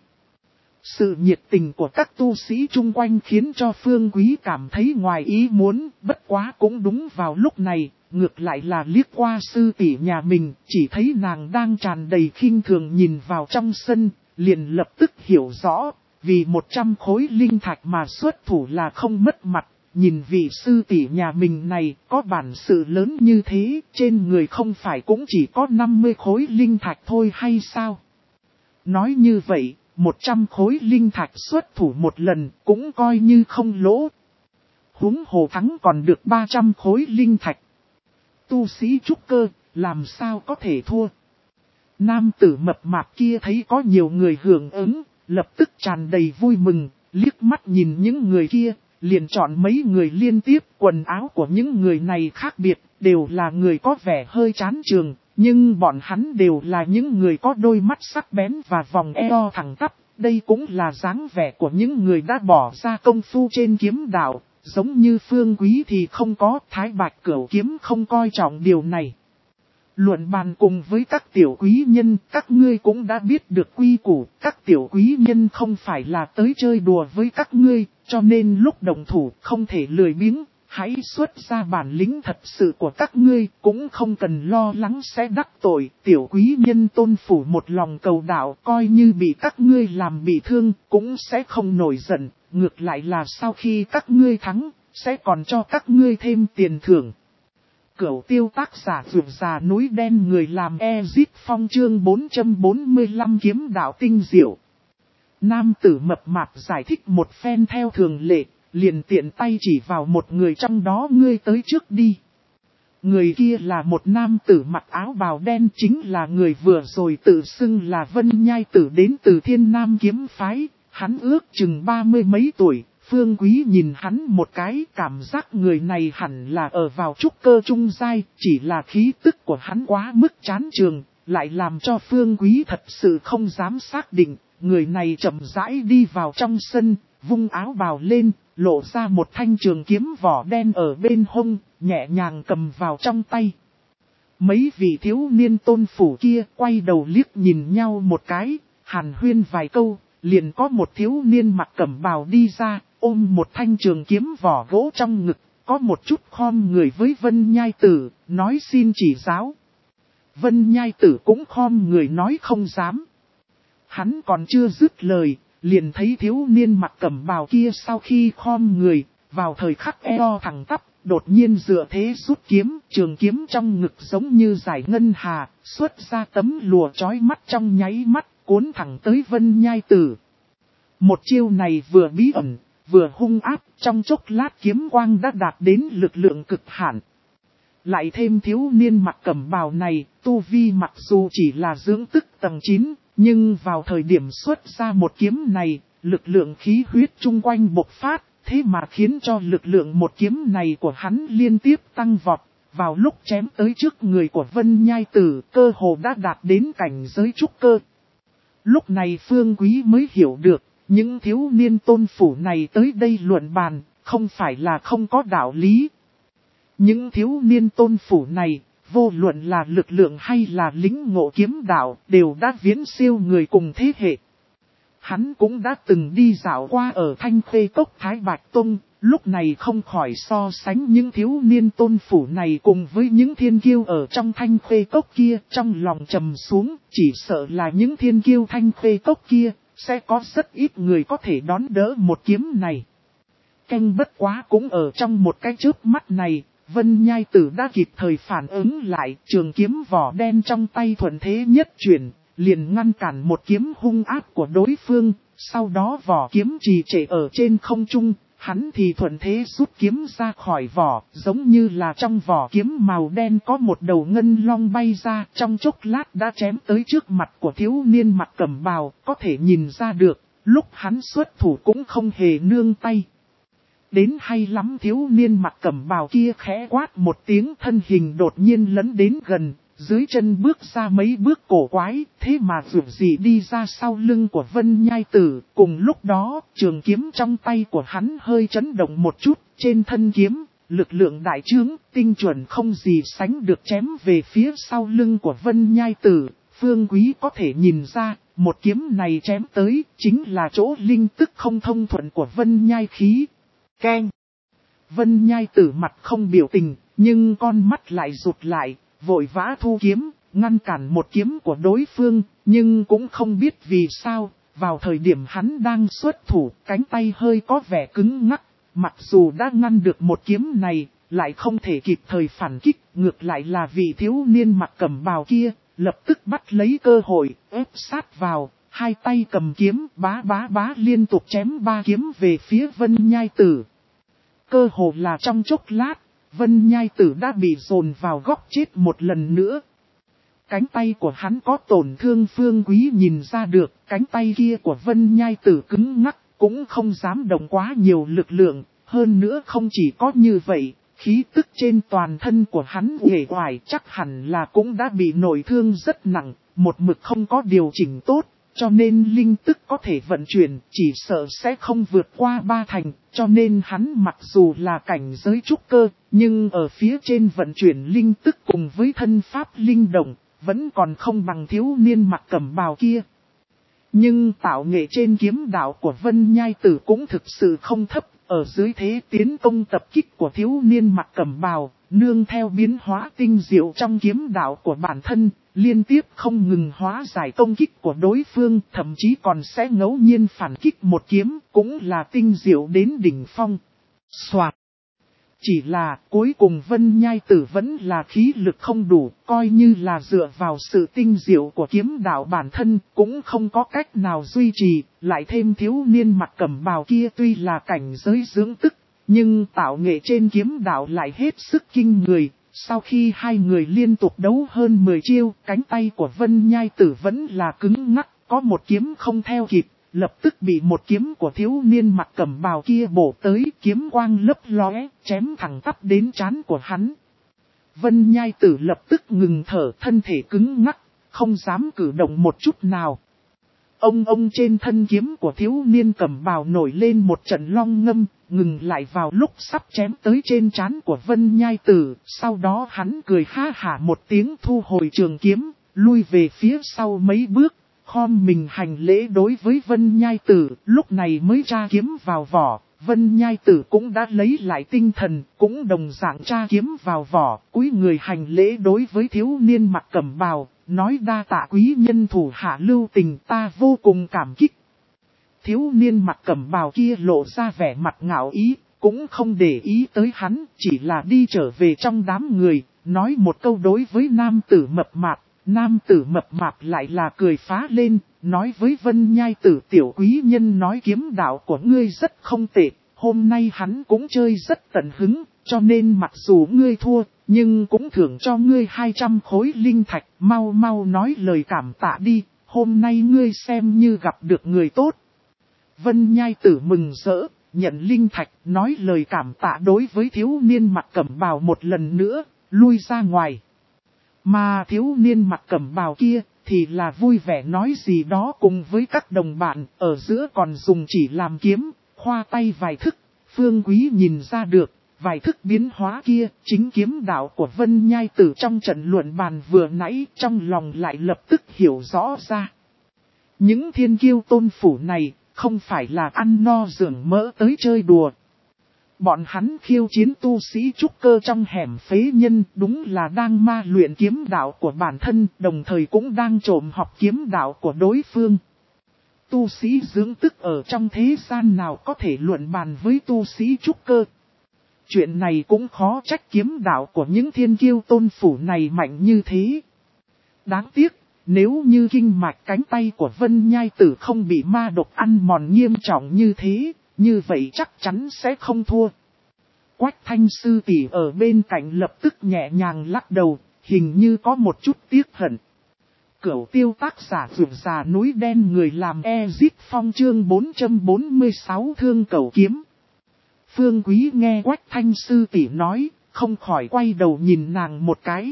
Sự nhiệt tình của các tu sĩ chung quanh khiến cho Phương Quý cảm thấy ngoài ý muốn, bất quá cũng đúng vào lúc này, ngược lại là liếc qua sư tỷ nhà mình, chỉ thấy nàng đang tràn đầy khinh thường nhìn vào trong sân, liền lập tức hiểu rõ, vì một trăm khối linh thạch mà xuất thủ là không mất mặt, nhìn vị sư tỷ nhà mình này có bản sự lớn như thế, trên người không phải cũng chỉ có năm mươi khối linh thạch thôi hay sao? Nói như vậy, một trăm khối linh thạch xuất thủ một lần cũng coi như không lỗ. Huống hồ thắng còn được ba trăm khối linh thạch. Tu sĩ trúc cơ, làm sao có thể thua? Nam tử mập mạp kia thấy có nhiều người hưởng ứng, lập tức tràn đầy vui mừng, liếc mắt nhìn những người kia, liền chọn mấy người liên tiếp. Quần áo của những người này khác biệt, đều là người có vẻ hơi chán trường, nhưng bọn hắn đều là những người có đôi mắt sắc bén và vòng eo thẳng tắp. Đây cũng là dáng vẻ của những người đã bỏ ra công phu trên kiếm đạo, giống như Phương Quý thì không có, Thái Bạch Cửu Kiếm không coi trọng điều này. Luận bàn cùng với các tiểu quý nhân, các ngươi cũng đã biết được quy củ, các tiểu quý nhân không phải là tới chơi đùa với các ngươi, cho nên lúc đồng thủ không thể lười biếng, hãy xuất ra bản lĩnh thật sự của các ngươi, cũng không cần lo lắng sẽ đắc tội. Tiểu quý nhân Tôn Phủ một lòng cầu đạo, coi như bị các ngươi làm bị thương, cũng sẽ không nổi giận, ngược lại là sau khi các ngươi thắng, sẽ còn cho các ngươi thêm tiền thưởng. Cửu Tiêu tác giả vượt già núi đen, người làm Ezit Phong chương bốn trăm bốn mươi lăm kiếm đạo tinh diệu. Nam tử mập mạp giải thích một phen theo thường lệ, liền tiện tay chỉ vào một người trong đó, ngươi tới trước đi. Người kia là một nam tử mặc áo bào đen, chính là người vừa rồi tự xưng là Vân Nhai Tử đến từ Thiên Nam kiếm phái, hắn ước chừng ba mươi mấy tuổi. Phương Quý nhìn hắn một cái, cảm giác người này hẳn là ở vào trúc cơ trung giai, chỉ là khí tức của hắn quá mức chán trường, lại làm cho Phương Quý thật sự không dám xác định. Người này chậm rãi đi vào trong sân, vung áo bào lên, lộ ra một thanh trường kiếm vỏ đen ở bên hông, nhẹ nhàng cầm vào trong tay. Mấy vị thiếu niên Tôn Phủ kia quay đầu liếc nhìn nhau một cái, hàn huyên vài câu, liền có một thiếu niên mặc cẩm bào đi ra, ôm một thanh trường kiếm vỏ gỗ trong ngực, có một chút khom người với Vân Nhai Tử, nói xin chỉ giáo. Vân Nhai Tử cũng khom người nói không dám. Hắn còn chưa dứt lời, liền thấy thiếu niên mặc cẩm bào kia sau khi khom người, vào thời khắc eo thẳng tắp, đột nhiên dựa thế rút kiếm, trường kiếm trong ngực giống như giải ngân hà, xuất ra tấm lụa chói mắt trong nháy mắt, cuốn thẳng tới Vân Nhai Tử. Một chiêu này vừa bí ẩn, vừa hung ác, trong chốc lát kiếm quang đã đạt đến lực lượng cực hạn. Lại thêm thiếu niên mặc cẩm bào này, tu vi mặc dù chỉ là dưỡng tức tầng chín, nhưng vào thời điểm xuất ra một kiếm này, lực lượng khí huyết chung quanh bộc phát, thế mà khiến cho lực lượng một kiếm này của hắn liên tiếp tăng vọt. Vào lúc chém tới trước người của Vân Nhai Tử, cơ hồ đã đạt đến cảnh giới trúc cơ. Lúc này Phương Quý mới hiểu được, những thiếu niên Tôn Phủ này tới đây luận bàn, không phải là không có đạo lý. Những thiếu niên Tôn Phủ này, vô luận là lực lượng hay là lĩnh ngộ kiếm đạo, đều đã viễn siêu người cùng thế hệ. Hắn cũng đã từng đi dạo qua ở Thanh Khê Cốc Thái Bạch Tông, lúc này không khỏi so sánh những thiếu niên Tôn Phủ này cùng với những thiên kiêu ở trong Thanh Khê Cốc kia, trong lòng trầm xuống, chỉ sợ là những thiên kiêu Thanh Khê Cốc kia, sẽ có rất ít người có thể đón đỡ một kiếm này. Canh bất quá cũng ở trong một cái chớp mắt này, Vân Nhai Tử đã kịp thời phản ứng lại, trường kiếm vỏ đen trong tay thuận thế nhất chuyển, liền ngăn cản một kiếm hung ác của đối phương, sau đó vỏ kiếm trì trệ ở trên không trung, hắn thì thuận thế rút kiếm ra khỏi vỏ, giống như là trong vỏ kiếm màu đen có một đầu ngân long bay ra, trong chốc lát đã chém tới trước mặt của thiếu niên mặc cẩm bào, có thể nhìn ra được, lúc hắn xuất thủ cũng không hề nương tay. Đến hay lắm, thiếu niên mặc cẩm bào kia khẽ quát một tiếng, thân hình đột nhiên lấn đến gần, dưới chân bước ra mấy bước cổ quái, thế mà vượt gì đi ra sau lưng của Vân Nhai Tử. Cùng lúc đó, trường kiếm trong tay của hắn hơi chấn động một chút, trên thân kiếm, lực lượng đại trướng, tinh chuẩn không gì sánh được chém về phía sau lưng của Vân Nhai Tử. Phương Quý có thể nhìn ra, một kiếm này chém tới, chính là chỗ linh tức không thông thuận của Vân Nhai khí. Keng! Vân Nhai Tử mặt không biểu tình, nhưng con mắt lại rụt lại, vội vã thu kiếm, ngăn cản một kiếm của đối phương, nhưng cũng không biết vì sao, vào thời điểm hắn đang xuất thủ, cánh tay hơi có vẻ cứng ngắc, mặc dù đã ngăn được một kiếm này, lại không thể kịp thời phản kích, ngược lại là vị thiếu niên mặc cẩm bào kia, lập tức bắt lấy cơ hội, ép sát vào, hai tay cầm kiếm, bá bá bá liên tục chém ba kiếm về phía Vân Nhai Tử. Cơ hồ là trong chốc lát, Vân Nhai Tử đã bị dồn vào góc chết một lần nữa. Cánh tay của hắn có tổn thương, Phương Quý nhìn ra được, cánh tay kia của Vân Nhai Tử cứng ngắc, cũng không dám động quá nhiều lực lượng, hơn nữa không chỉ có như vậy, khí tức trên toàn thân của hắn uể oải chắc hẳn là cũng đã bị nội thương rất nặng, một mực không có điều chỉnh tốt. Cho nên linh tức có thể vận chuyển, chỉ sợ sẽ không vượt qua ba thành, cho nên hắn mặc dù là cảnh giới trúc cơ, nhưng ở phía trên vận chuyển linh tức cùng với thân pháp linh động, vẫn còn không bằng thiếu niên mặc cẩm bào kia. Nhưng tạo nghệ trên kiếm đạo của Vân Nhai Tử cũng thực sự không thấp, ở dưới thế tiến công tập kích của thiếu niên mặc cẩm bào, nương theo biến hóa tinh diệu trong kiếm đạo của bản thân, liên tiếp không ngừng hóa giải công kích của đối phương, thậm chí còn sẽ ngẫu nhiên phản kích một kiếm, cũng là tinh diệu đến đỉnh phong. Soạt! Chỉ là cuối cùng Vân Nhai Tử vẫn là khí lực không đủ, coi như là dựa vào sự tinh diệu của kiếm đạo bản thân, cũng không có cách nào duy trì, lại thêm thiếu niên mặc cẩm bào kia tuy là cảnh giới dưỡng tức, nhưng tạo nghệ trên kiếm đạo lại hết sức kinh người. Sau khi hai người liên tục đấu hơn mười chiêu, cánh tay của Vân Nhai Tử vẫn là cứng ngắc, có một kiếm không theo kịp, lập tức bị một kiếm của thiếu niên mặc cẩm bào kia bổ tới, kiếm quang lấp lóe, chém thẳng tắp đến trán của hắn. Vân Nhai Tử lập tức ngừng thở, thân thể cứng ngắc, không dám cử động một chút nào. Ông ông trên thân kiếm của thiếu niên cẩm bào nổi lên một trận long ngâm, ngừng lại vào lúc sắp chém tới trên trán của Vân Nhai Tử. Sau đó hắn cười ha hả một tiếng, thu hồi trường kiếm, lui về phía sau mấy bước, khom mình hành lễ đối với Vân Nhai Tử, lúc này mới tra kiếm vào vỏ. Vân Nhai Tử cũng đã lấy lại tinh thần, cũng đồng dạng tra kiếm vào vỏ, cúi người hành lễ đối với thiếu niên mặc cẩm bào, nói đa tạ quý nhân thủ hạ lưu tình, ta vô cùng cảm kích. Thiếu niên mặc cẩm bào kia lộ ra vẻ mặt ngạo ý, cũng không để ý tới hắn, chỉ là đi trở về trong đám người, nói một câu đối với nam tử mập mạp. Nam tử mập mạp lại là cười phá lên, nói với Vân Nhai Tử, tiểu quý nhân nói kiếm đạo của ngươi rất không tệ, hôm nay hắn cũng chơi rất tận hứng, cho nên mặc dù ngươi thua, nhưng cũng thưởng cho ngươi hai trăm khối linh thạch, mau mau nói lời cảm tạ đi, hôm nay ngươi xem như gặp được người tốt. Vân Nhai Tử mừng rỡ, nhận linh thạch, nói lời cảm tạ đối với thiếu niên mặc cẩm bào một lần nữa, lui ra ngoài. Mà thiếu niên mặc cẩm bào kia thì là vui vẻ nói gì đó cùng với các đồng bạn, ở giữa còn dùng chỉ làm kiếm, khoa tay vài thức. Phương Quý nhìn ra được, vài thức biến hóa kia chính kiếm đạo của Vân Nhai Tử trong trận luận bàn vừa nãy, trong lòng lại lập tức hiểu rõ ra. Những thiên kiêu tôn phủ này không phải là ăn no dưỡng mỡ tới chơi đùa. Bọn hắn khiêu chiến tu sĩ trúc cơ trong hẻm phế nhân, đúng là đang ma luyện kiếm đạo của bản thân, đồng thời cũng đang trộm học kiếm đạo của đối phương. Tu sĩ dưỡng tức ở trong thế gian nào có thể luận bàn với tu sĩ trúc cơ. Chuyện này cũng khó trách kiếm đạo của những thiên kiêu tôn phủ này mạnh như thế. Đáng tiếc, nếu như kinh mạch cánh tay của Vân Nhai Tử không bị ma độc ăn mòn nghiêm trọng như thế, như vậy chắc chắn sẽ không thua. Quách Thanh sư tỷ ở bên cạnh lập tức nhẹ nhàng lắc đầu, hình như có một chút tiếc hận. Cửu Tiêu tác giả Vượt Già Núi Đen người làm Ezit Phong chương bốn trăm bốn mươi sáu Thương Cẩu Kiếm. Phương Quý nghe Quách Thanh sư tỷ nói, không khỏi quay đầu nhìn nàng một cái.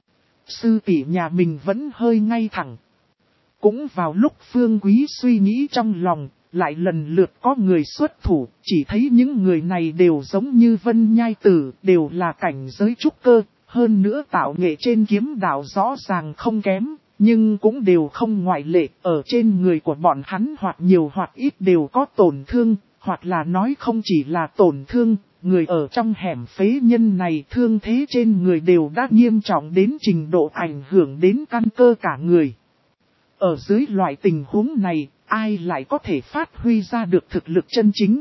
Sư tỷ nhà mình vẫn hơi ngay thẳng. Cũng vào lúc Phương Quý suy nghĩ trong lòng, lại lần lượt có người xuất thủ, chỉ thấy những người này đều giống như Vân Nhai Tử, đều là cảnh giới trúc cơ, hơn nữa tạo nghệ trên kiếm đạo rõ ràng không kém, nhưng cũng đều không ngoại lệ, ở trên người của bọn hắn hoặc nhiều hoặc ít đều có tổn thương, hoặc là nói không chỉ là tổn thương, người ở trong hẻm phế nhân này thương thế trên người đều đã nghiêm trọng đến trình độ ảnh hưởng đến căn cơ cả người. Ở dưới loại tình huống này, ai lại có thể phát huy ra được thực lực chân chính?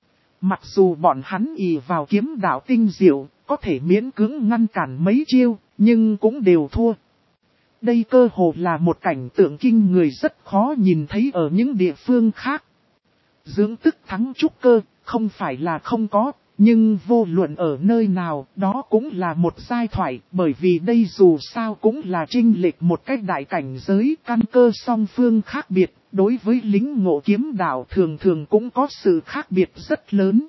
Mặc dù bọn hắn ỷ vào kiếm đạo tinh diệu, có thể miễn cưỡng ngăn cản mấy chiêu, nhưng cũng đều thua. Đây cơ hồ là một cảnh tượng kinh người rất khó nhìn thấy ở những địa phương khác. Dưỡng tức thắng trúc cơ, không phải là không có, nhưng vô luận ở nơi nào, đó cũng là một giai thoại, bởi vì đây dù sao cũng là chênh lệch một cách đại cảnh giới, căn cơ song phương khác biệt, đối với lính ngộ kiếm đạo thường thường cũng có sự khác biệt rất lớn.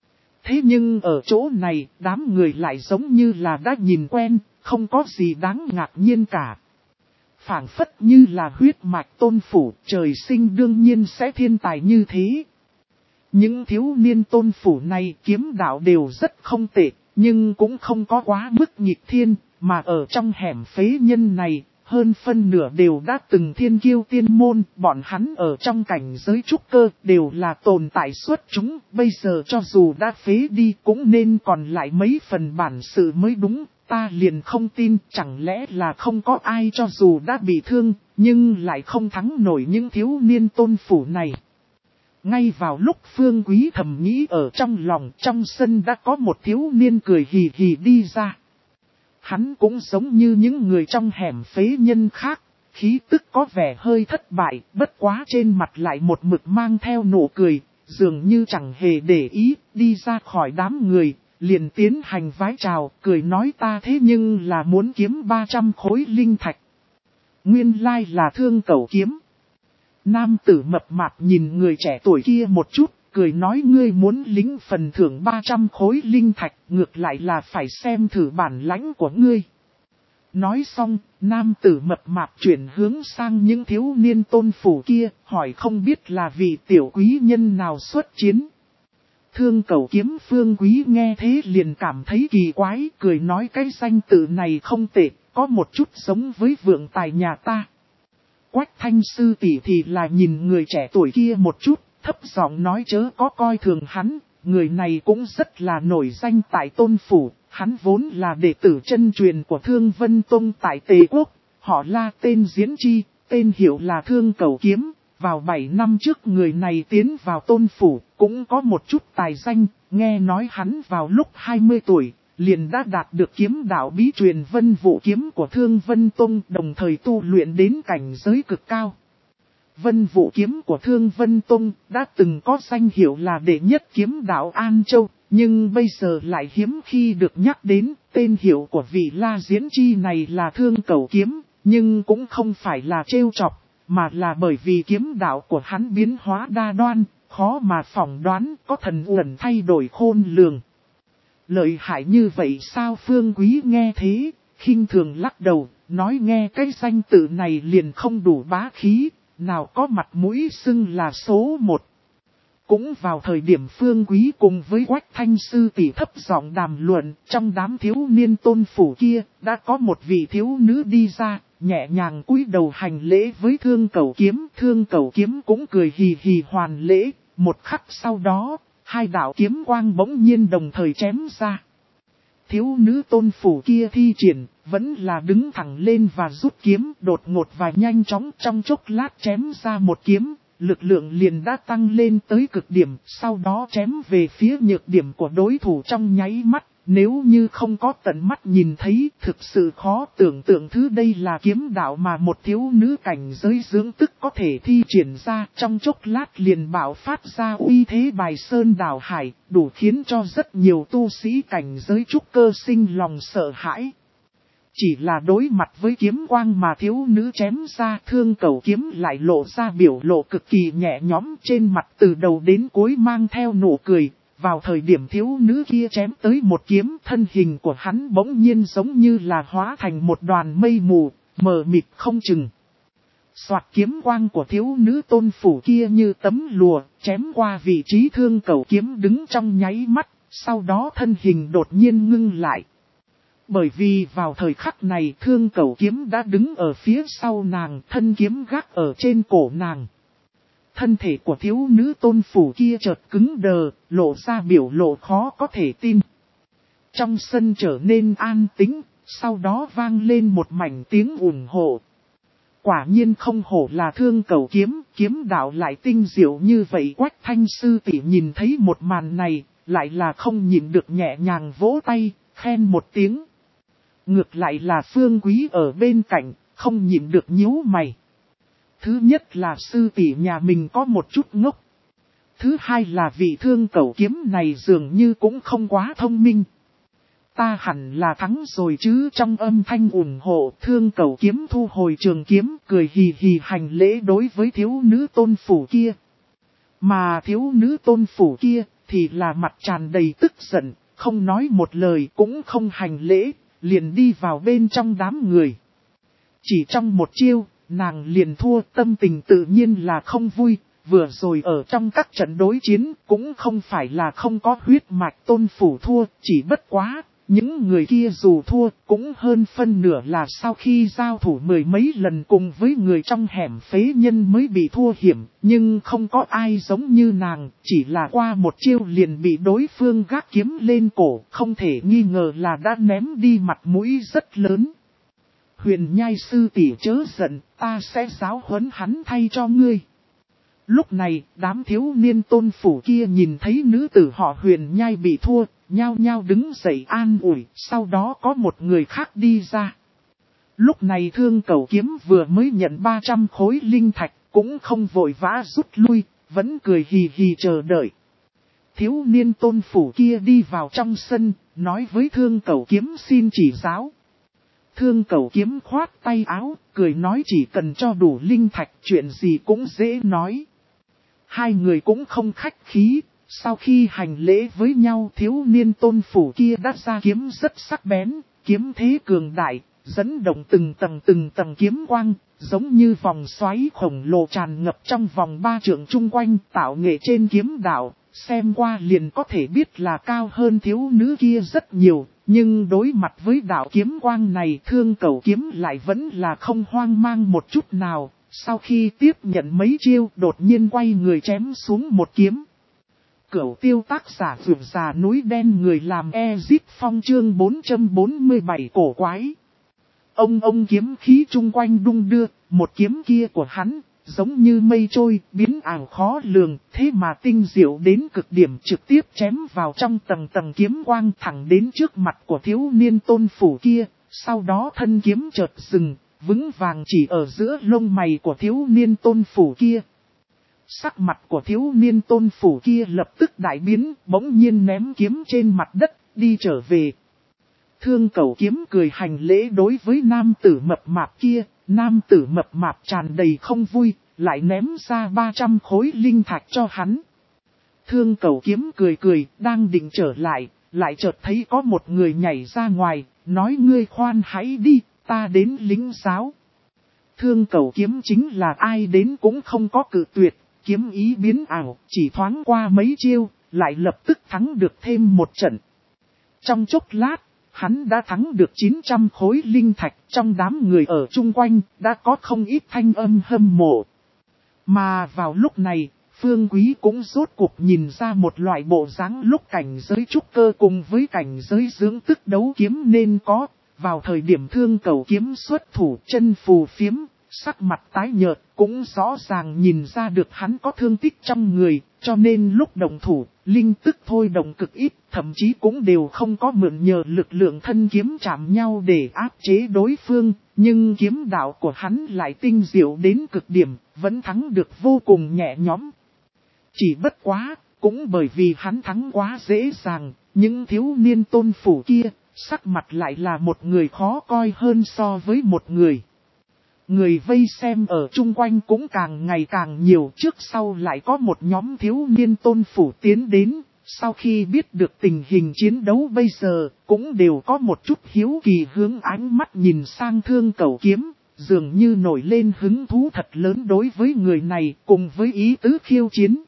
Thế nhưng ở chỗ này, đám người lại giống như là đã nhìn quen, không có gì đáng ngạc nhiên cả. Phảng phất như là huyết mạch tôn phủ, trời sinh đương nhiên sẽ thiên tài như thế. Những thiếu niên tôn phủ này kiếm đạo đều rất không tệ, nhưng cũng không có quá mức nghịch thiên, mà ở trong hẻm phế nhân này, hơn phân nửa đều đã từng thiên kiêu tiên môn, bọn hắn ở trong cảnh giới trúc cơ đều là tồn tại xuất chúng, bây giờ cho dù đã phế đi cũng nên còn lại mấy phần bản sự mới đúng, ta liền không tin chẳng lẽ là không có ai cho dù đã bị thương, nhưng lại không thắng nổi những thiếu niên tôn phủ này. Ngay vào lúc Phương Quý thầm nghĩ ở trong lòng, trong sân đã có một thiếu niên cười hì hì đi ra. Hắn cũng giống như những người trong hẻm phế nhân khác, khí tức có vẻ hơi thất bại, bất quá trên mặt lại một mực mang theo nụ cười, dường như chẳng hề để ý, đi ra khỏi đám người, liền tiến hành vái chào, cười nói ta thế nhưng là muốn kiếm ba trăm khối linh thạch. Nguyên lai là Thương Cẩu Kiếm. Nam tử mập mạp nhìn người trẻ tuổi kia một chút, cười nói ngươi muốn lính phần thưởng ba trăm khối linh thạch, ngược lại là phải xem thử bản lãnh của ngươi. Nói xong, nam tử mập mạp chuyển hướng sang những thiếu niên tôn phủ kia, hỏi không biết là vị tiểu quý nhân nào xuất chiến. Thương Cẩu Kiếm Phương Quý nghe thế liền cảm thấy kỳ quái, cười nói cái danh tự này không tệ, có một chút giống với vượng tài nhà ta. Quách Thanh sư tỷ thì là nhìn người trẻ tuổi kia một chút, thấp giọng nói chớ có coi thường hắn, người này cũng rất là nổi danh tại tôn phủ, hắn vốn là đệ tử chân truyền của Thương Vân Tông tại Tề Quốc, họ La tên Diễn Chi, tên hiệu là Thương Cẩu Kiếm, vào bảy năm trước người này tiến vào tôn phủ, cũng có một chút tài danh, nghe nói hắn vào lúc hai mươi tuổi. Liền đã đạt được kiếm đạo bí truyền Vân Vũ Kiếm của Thương Vân Tông, đồng thời tu luyện đến cảnh giới cực cao. Vân Vũ Kiếm của Thương Vân Tông đã từng có danh hiệu là đệ nhất kiếm đạo An Châu, nhưng bây giờ lại hiếm khi được nhắc đến. Tên hiệu của vị La Diễn Chi này là Thương Cẩu Kiếm, nhưng cũng không phải là trêu chọc, mà là bởi vì kiếm đạo của hắn biến hóa đa đoan, khó mà phỏng đoán, có thần uẩn thay đổi khôn lường. Lợi hại như vậy sao? Phương Quý nghe thế, khinh thường lắc đầu, nói nghe cái danh tự này liền không đủ bá khí, nào có mặt mũi xưng là số một. Cũng vào thời điểm Phương Quý cùng với Quách Thanh sư tỷ thấp giọng đàm luận, trong đám thiếu niên tôn phủ kia, đã có một vị thiếu nữ đi ra, nhẹ nhàng cúi đầu hành lễ với Thương Cẩu Kiếm. Thương Cẩu Kiếm cũng cười hì hì hoàn lễ, một khắc sau đó, hai đạo kiếm quang bỗng nhiên đồng thời chém ra. Thiếu nữ tôn phủ kia thi triển, vẫn là đứng thẳng lên và rút kiếm đột ngột và nhanh chóng, trong chốc lát chém ra một kiếm, lực lượng liền đã tăng lên tới cực điểm, sau đó chém về phía nhược điểm của đối thủ trong nháy mắt, nếu như không có tận mắt nhìn thấy, thực sự khó tưởng tượng thứ đây là kiếm đạo mà một thiếu nữ cảnh giới dưỡng tức có thể thi triển ra, trong chốc lát liền bạo phát ra uy thế bài sơn đảo hải, đủ khiến cho rất nhiều tu sĩ cảnh giới trúc cơ sinh lòng sợ hãi. Chỉ là đối mặt với kiếm quang mà thiếu nữ chém ra, Thương Cẩu Kiếm lại lộ ra biểu lộ cực kỳ nhẹ nhõm, trên mặt từ đầu đến cuối mang theo nụ cười. Vào thời điểm thiếu nữ kia chém tới một kiếm, thân hình của hắn bỗng nhiên giống như là hóa thành một đoàn mây mù, mờ mịt không chừng. Soạt, kiếm quang của thiếu nữ Tôn Phủ kia như tấm lụa, chém qua vị trí Thương Cẩu Kiếm đứng trong nháy mắt, sau đó thân hình đột nhiên ngưng lại. Bởi vì vào thời khắc này Thương Cẩu Kiếm đã đứng ở phía sau nàng, thân kiếm gác ở trên cổ nàng. Thân thể của thiếu nữ Tôn Phủ kia chợt cứng đờ, lộ ra biểu lộ khó có thể tin. Trong sân trở nên an tĩnh, sau đó vang lên một mảnh tiếng ủng hộ. Quả nhiên không hổ là Thương Cẩu Kiếm, kiếm đạo lại tinh diệu như vậy. Quách Thanh sư tỷ nhìn thấy một màn này, lại là không nhịn được nhẹ nhàng vỗ tay, khen một tiếng. Ngược lại là Phương Quý ở bên cạnh, không nhịn được nhíu mày. Thứ nhất là sư tỷ nhà mình có một chút ngốc. Thứ hai là vị Thương Cẩu Kiếm này dường như cũng không quá thông minh. Ta hẳn là thắng rồi chứ. Trong âm thanh ủng hộ, Thương Cẩu Kiếm thu hồi trường kiếm, cười hì hì hành lễ đối với thiếu nữ Tôn Phủ kia. Mà thiếu nữ Tôn Phủ kia thì là mặt tràn đầy tức giận, không nói một lời cũng không hành lễ, liền đi vào bên trong đám người. Chỉ trong một chiêu, nàng liền thua, tâm tình tự nhiên là không vui. Vừa rồi ở trong các trận đối chiến cũng không phải là không có huyết mạch Tôn Phủ thua, chỉ bất quá. Những người kia dù thua cũng hơn phân nửa là sau khi giao thủ mười mấy lần cùng với người trong hẻm phế nhân mới bị thua hiểm. Nhưng không có ai giống như nàng, chỉ là qua một chiêu liền bị đối phương gác kiếm lên cổ. Không thể nghi ngờ là đã ném đi mặt mũi rất lớn. Huyền Nhai sư tỷ chớ giận, ta sẽ giáo huấn hắn thay cho ngươi. Lúc này, đám thiếu niên Tôn Phủ kia nhìn thấy nữ tử họ Huyền Nhai bị thua, nhao nhao đứng dậy an ủi, sau đó có một người khác đi ra. Lúc này Thương Cẩu Kiếm vừa mới nhận ba trăm khối linh thạch, cũng không vội vã rút lui, vẫn cười hì hì chờ đợi. Thiếu niên Tôn Phủ kia đi vào trong sân, nói với Thương Cẩu Kiếm xin chỉ giáo. Thương Cẩu Kiếm khoát tay áo, cười nói chỉ cần cho đủ linh thạch, chuyện gì cũng dễ nói. Hai người cũng không khách khí, sau khi hành lễ với nhau, thiếu niên Tôn Phủ kia đã ra kiếm rất sắc bén, kiếm thế cường đại, dẫn động từng tầng từng tầng kiếm quang, giống như vòng xoáy khổng lồ tràn ngập trong vòng ba trượng chung quanh, tạo nghệ trên kiếm đạo, xem qua liền có thể biết là cao hơn thiếu nữ kia rất nhiều. Nhưng đối mặt với đạo kiếm quang này, Thương Cẩu Kiếm lại vẫn là không hoang mang một chút nào. Sau khi tiếp nhận mấy chiêu, đột nhiên quay người chém xuống một kiếm. Cửu Tiêu tác giả vượt già núi đen, người làm Ezip Phong chương bốn trăm bốn mươi bảy cổ quái. Ông ông kiếm khí chung quanh đung đưa, một kiếm kia của hắn, giống như mây trôi, biến ảo khó lường, thế mà tinh diệu đến cực điểm, trực tiếp chém vào trong tầng tầng kiếm quang thẳng đến trước mặt của thiếu niên Tôn Phủ kia, sau đó thân kiếm chợt dừng, vững vàng chỉ ở giữa lông mày của thiếu niên Tôn Phủ kia. Sắc mặt của thiếu niên Tôn Phủ kia lập tức đại biến, bỗng nhiên ném kiếm trên mặt đất, đi trở về. Thương Cẩu Kiếm cười hành lễ đối với nam tử mập mạp kia, nam tử mập mạp tràn đầy không vui, lại ném ra ba trăm khối linh thạch cho hắn. Thương Cẩu Kiếm cười cười, đang định trở lại, lại chợt thấy có một người nhảy ra ngoài, nói ngươi khoan hãy đi, ta đến lính giáo. Thương Cẩu Kiếm chính là ai đến cũng không có cự tuyệt, kiếm ý biến ảo, chỉ thoáng qua mấy chiêu, lại lập tức thắng được thêm một trận. Trong chốc lát, hắn đã thắng được chín trăm khối linh thạch, trong đám người ở chung quanh, đã có không ít thanh âm hâm mộ. Mà vào lúc này, Phương Quý cũng rốt cuộc nhìn ra một loại bộ dáng lúc cảnh giới trúc cơ cùng với cảnh giới dưỡng tức đấu kiếm nên có. Vào thời điểm Thương Cẩu Kiếm xuất thủ, chân phù phiếm, sắc mặt tái nhợt, cũng rõ ràng nhìn ra được hắn có thương tích trong người, cho nên lúc động thủ, linh tức thôi động cực ít, thậm chí cũng đều không có mượn nhờ lực lượng thân kiếm chạm nhau để áp chế đối phương, nhưng kiếm đạo của hắn lại tinh diệu đến cực điểm, vẫn thắng được vô cùng nhẹ nhõm. Chỉ bất quá, cũng bởi vì hắn thắng quá dễ dàng, những thiếu niên tôn phủ kia, sắc mặt lại là một người khó coi hơn so với một người. Người vây xem ở chung quanh cũng càng ngày càng nhiều, trước sau lại có một nhóm thiếu niên tôn phủ tiến đến, sau khi biết được tình hình chiến đấu bây giờ, cũng đều có một chút hiếu kỳ hướng ánh mắt nhìn sang Thương Cẩu Kiếm, dường như nổi lên hứng thú thật lớn đối với người này cùng với ý tứ khiêu chiến.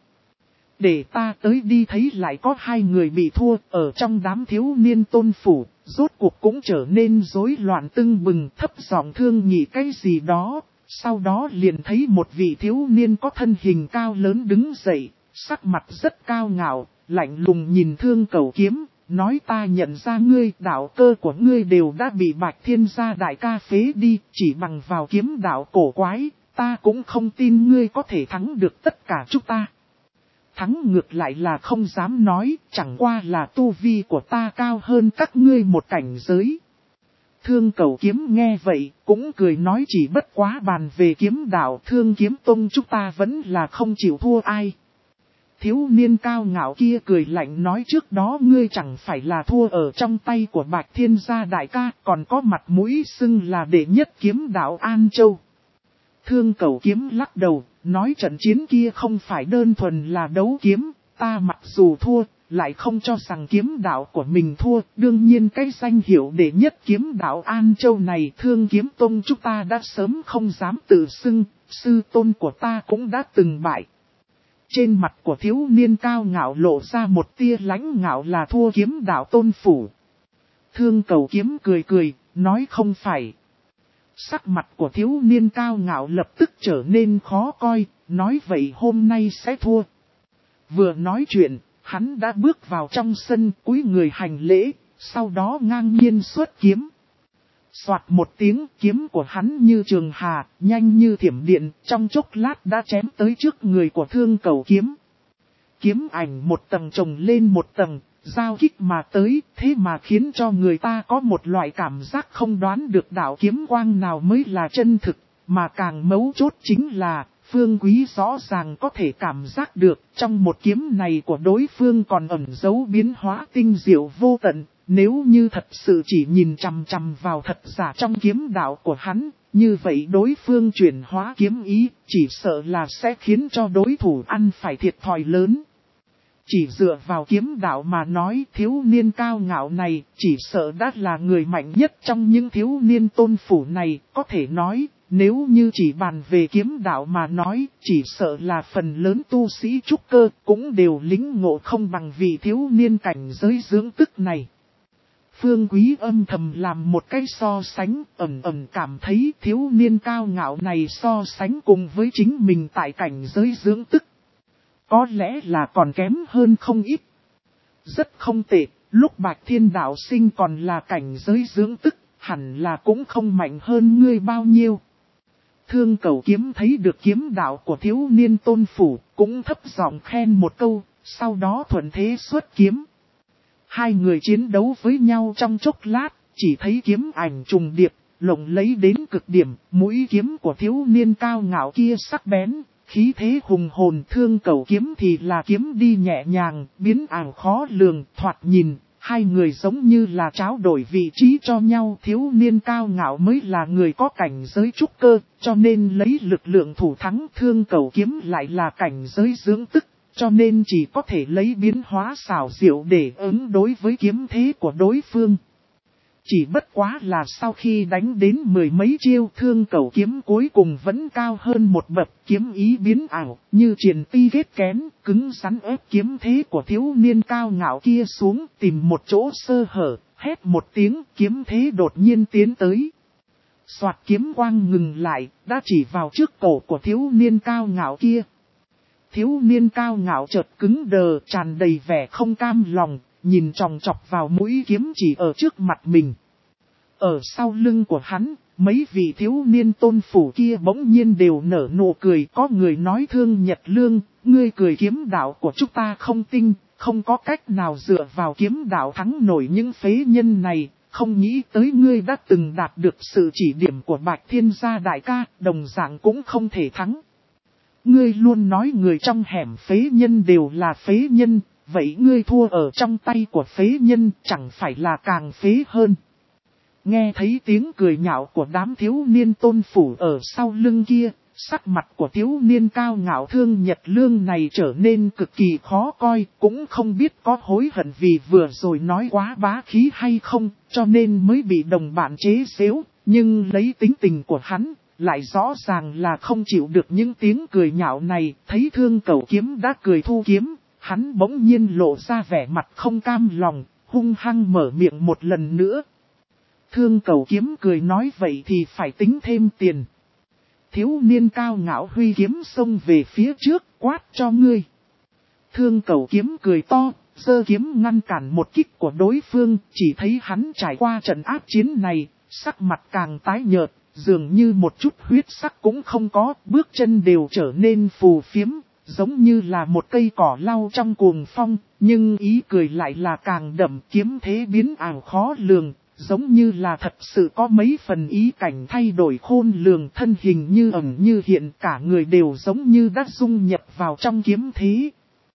Để ta tới đi, thấy lại có hai người bị thua ở trong đám thiếu niên tôn phủ, rốt cuộc cũng trở nên rối loạn tưng bừng, thấp giọng thương nhị cái gì đó. Sau đó liền thấy một vị thiếu niên có thân hình cao lớn đứng dậy, sắc mặt rất cao ngạo, lạnh lùng nhìn Thương Cẩu Kiếm, nói ta nhận ra ngươi, đạo cơ của ngươi đều đã bị Bạch Thiên Gia đại ca phế đi, chỉ bằng vào kiếm đạo cổ quái, ta cũng không tin ngươi có thể thắng được tất cả chúng ta. Thắng ngược lại là không dám nói, chẳng qua là tu vi của ta cao hơn các ngươi một cảnh giới. Thương Cẩu Kiếm nghe vậy, cũng cười nói chỉ bất quá bàn về kiếm đạo Thương Kiếm Tông chúng ta vẫn là không chịu thua ai. Thiếu niên cao ngạo kia cười lạnh nói trước đó ngươi chẳng phải là thua ở trong tay của Bạch Thiên Gia đại ca, còn có mặt mũi xưng là đệ nhất kiếm đạo An Châu. Thương Cẩu Kiếm lắc đầu, nói trận chiến kia không phải đơn thuần là đấu kiếm, ta mặc dù thua, lại không cho rằng kiếm đạo của mình thua, đương nhiên cái danh hiệu đệ nhất kiếm đạo An Châu này Thương Kiếm Tông chúng ta đã sớm không dám tự xưng, sư tôn của ta cũng đã từng bại. Trên mặt của thiếu niên cao ngạo lộ ra một tia lãnh ngạo là thua kiếm đạo tôn phủ. Thương Cẩu Kiếm cười cười, nói không phải. Sắc mặt của thiếu niên cao ngạo lập tức trở nên khó coi, nói vậy hôm nay sẽ thua. Vừa nói chuyện, hắn đã bước vào trong sân cúi người hành lễ, sau đó ngang nhiên xuất kiếm. Soạt một tiếng, kiếm của hắn như trường hà, nhanh như thiểm điện, trong chốc lát đã chém tới trước người của Thương Cẩu Kiếm. Kiếm ảnh một tầng chồng lên một tầng, giao kích mà tới, thế mà khiến cho người ta có một loại cảm giác không đoán được đạo kiếm quang nào mới là chân thực, mà càng mấu chốt chính là, Phương Quý rõ ràng có thể cảm giác được, trong một kiếm này của đối phương còn ẩn giấu biến hóa tinh diệu vô tận, nếu như thật sự chỉ nhìn chằm chằm vào thật giả trong kiếm đạo của hắn, như vậy đối phương chuyển hóa kiếm ý, chỉ sợ là sẽ khiến cho đối thủ ăn phải thiệt thòi lớn. Chỉ dựa vào kiếm đạo mà nói thiếu niên cao ngạo này chỉ sợ đã là người mạnh nhất trong những thiếu niên tôn phủ này, có thể nói, nếu như chỉ bàn về kiếm đạo mà nói, chỉ sợ là phần lớn tu sĩ trúc cơ cũng đều lĩnh ngộ không bằng vị thiếu niên cảnh giới dưỡng tức này. Phương Quý âm thầm làm một cái so sánh, ẩn ẩn cảm thấy thiếu niên cao ngạo này so sánh cùng với chính mình tại cảnh giới dưỡng tức. Có lẽ là còn kém hơn không ít. Rất không tệ, lúc Bạch Thiên Đạo Sinh còn là cảnh giới dưỡng tức, hẳn là cũng không mạnh hơn ngươi bao nhiêu. Thương Cẩu Kiếm thấy được kiếm đạo của thiếu niên tôn phủ, cũng thấp giọng khen một câu, sau đó thuận thế xuất kiếm. Hai người chiến đấu với nhau trong chốc lát, chỉ thấy kiếm ảnh trùng điệp, lộng lấy đến cực điểm, mũi kiếm của thiếu niên cao ngạo kia sắc bén, khí thế hùng hồn. Thương Cẩu Kiếm thì là kiếm đi nhẹ nhàng, biến ảo khó lường, thoạt nhìn, hai người giống như là trao đổi vị trí cho nhau. Thiếu niên cao ngạo mới là người có cảnh giới trúc cơ, cho nên lấy lực lượng thủ thắng. Thương Cẩu Kiếm lại là cảnh giới dưỡng tức, cho nên chỉ có thể lấy biến hóa xảo diệu để ứng đối với kiếm thế của đối phương. Chỉ bất quá là sau khi đánh đến mười mấy chiêu, Thương Cẩu Kiếm cuối cùng vẫn cao hơn một bậc, kiếm ý biến ảo, như triền ti ghét kén, cứng rắn ép kiếm thế của thiếu niên cao ngạo kia xuống, tìm một chỗ sơ hở, hét một tiếng, kiếm thế đột nhiên tiến tới. Soạt, kiếm quang ngừng lại, đã chỉ vào trước cổ của thiếu niên cao ngạo kia. Thiếu niên cao ngạo chợt cứng đờ, tràn đầy vẻ không cam lòng, nhìn chòng chọc vào mũi kiếm chỉ ở trước mặt mình. Ở sau lưng của hắn, mấy vị thiếu niên tôn phủ kia bỗng nhiên đều nở nụ cười. Có người nói Thương Nhật Lương, ngươi cười kiếm đạo của chúng ta không tinh, không có cách nào dựa vào kiếm đạo thắng nổi những phế nhân này. Không nghĩ tới ngươi đã từng đạt được sự chỉ điểm của Bạch Thiên Gia đại ca, đồng dạng cũng không thể thắng. Ngươi luôn nói người trong hẻm phế nhân đều là phế nhân, vậy ngươi thua ở trong tay của phế nhân chẳng phải là càng phế hơn. Nghe thấy tiếng cười nhạo của đám thiếu niên tôn phủ ở sau lưng kia, sắc mặt của thiếu niên cao ngạo Thương Nhật Lương này trở nên cực kỳ khó coi, cũng không biết có hối hận vì vừa rồi nói quá bá khí hay không, cho nên mới bị đồng bạn chế giễu, nhưng lấy tính tình của hắn, lại rõ ràng là không chịu được những tiếng cười nhạo này. Thấy Thương Cẩu Kiếm đã cười thu kiếm, hắn bỗng nhiên lộ ra vẻ mặt không cam lòng, hung hăng mở miệng một lần nữa. Thương Cẩu Kiếm cười nói vậy thì phải tính thêm tiền. Thiếu niên cao ngạo huy kiếm xông về phía trước, quát cho ngươi. Thương Cẩu Kiếm cười to, giơ kiếm ngăn cản một kích của đối phương, chỉ thấy hắn trải qua trận áp chiến này, sắc mặt càng tái nhợt, dường như một chút huyết sắc cũng không có, bước chân đều trở nên phù phiếm, giống như là một cây cỏ lau trong cuồng phong, nhưng ý cười lại là càng đậm, kiếm thế biến ảo khó lường. Giống như là thật sự có mấy phần ý cảnh thay đổi khôn lường, thân hình như ẩn như hiện, cả người đều giống như đã dung nhập vào trong kiếm thế.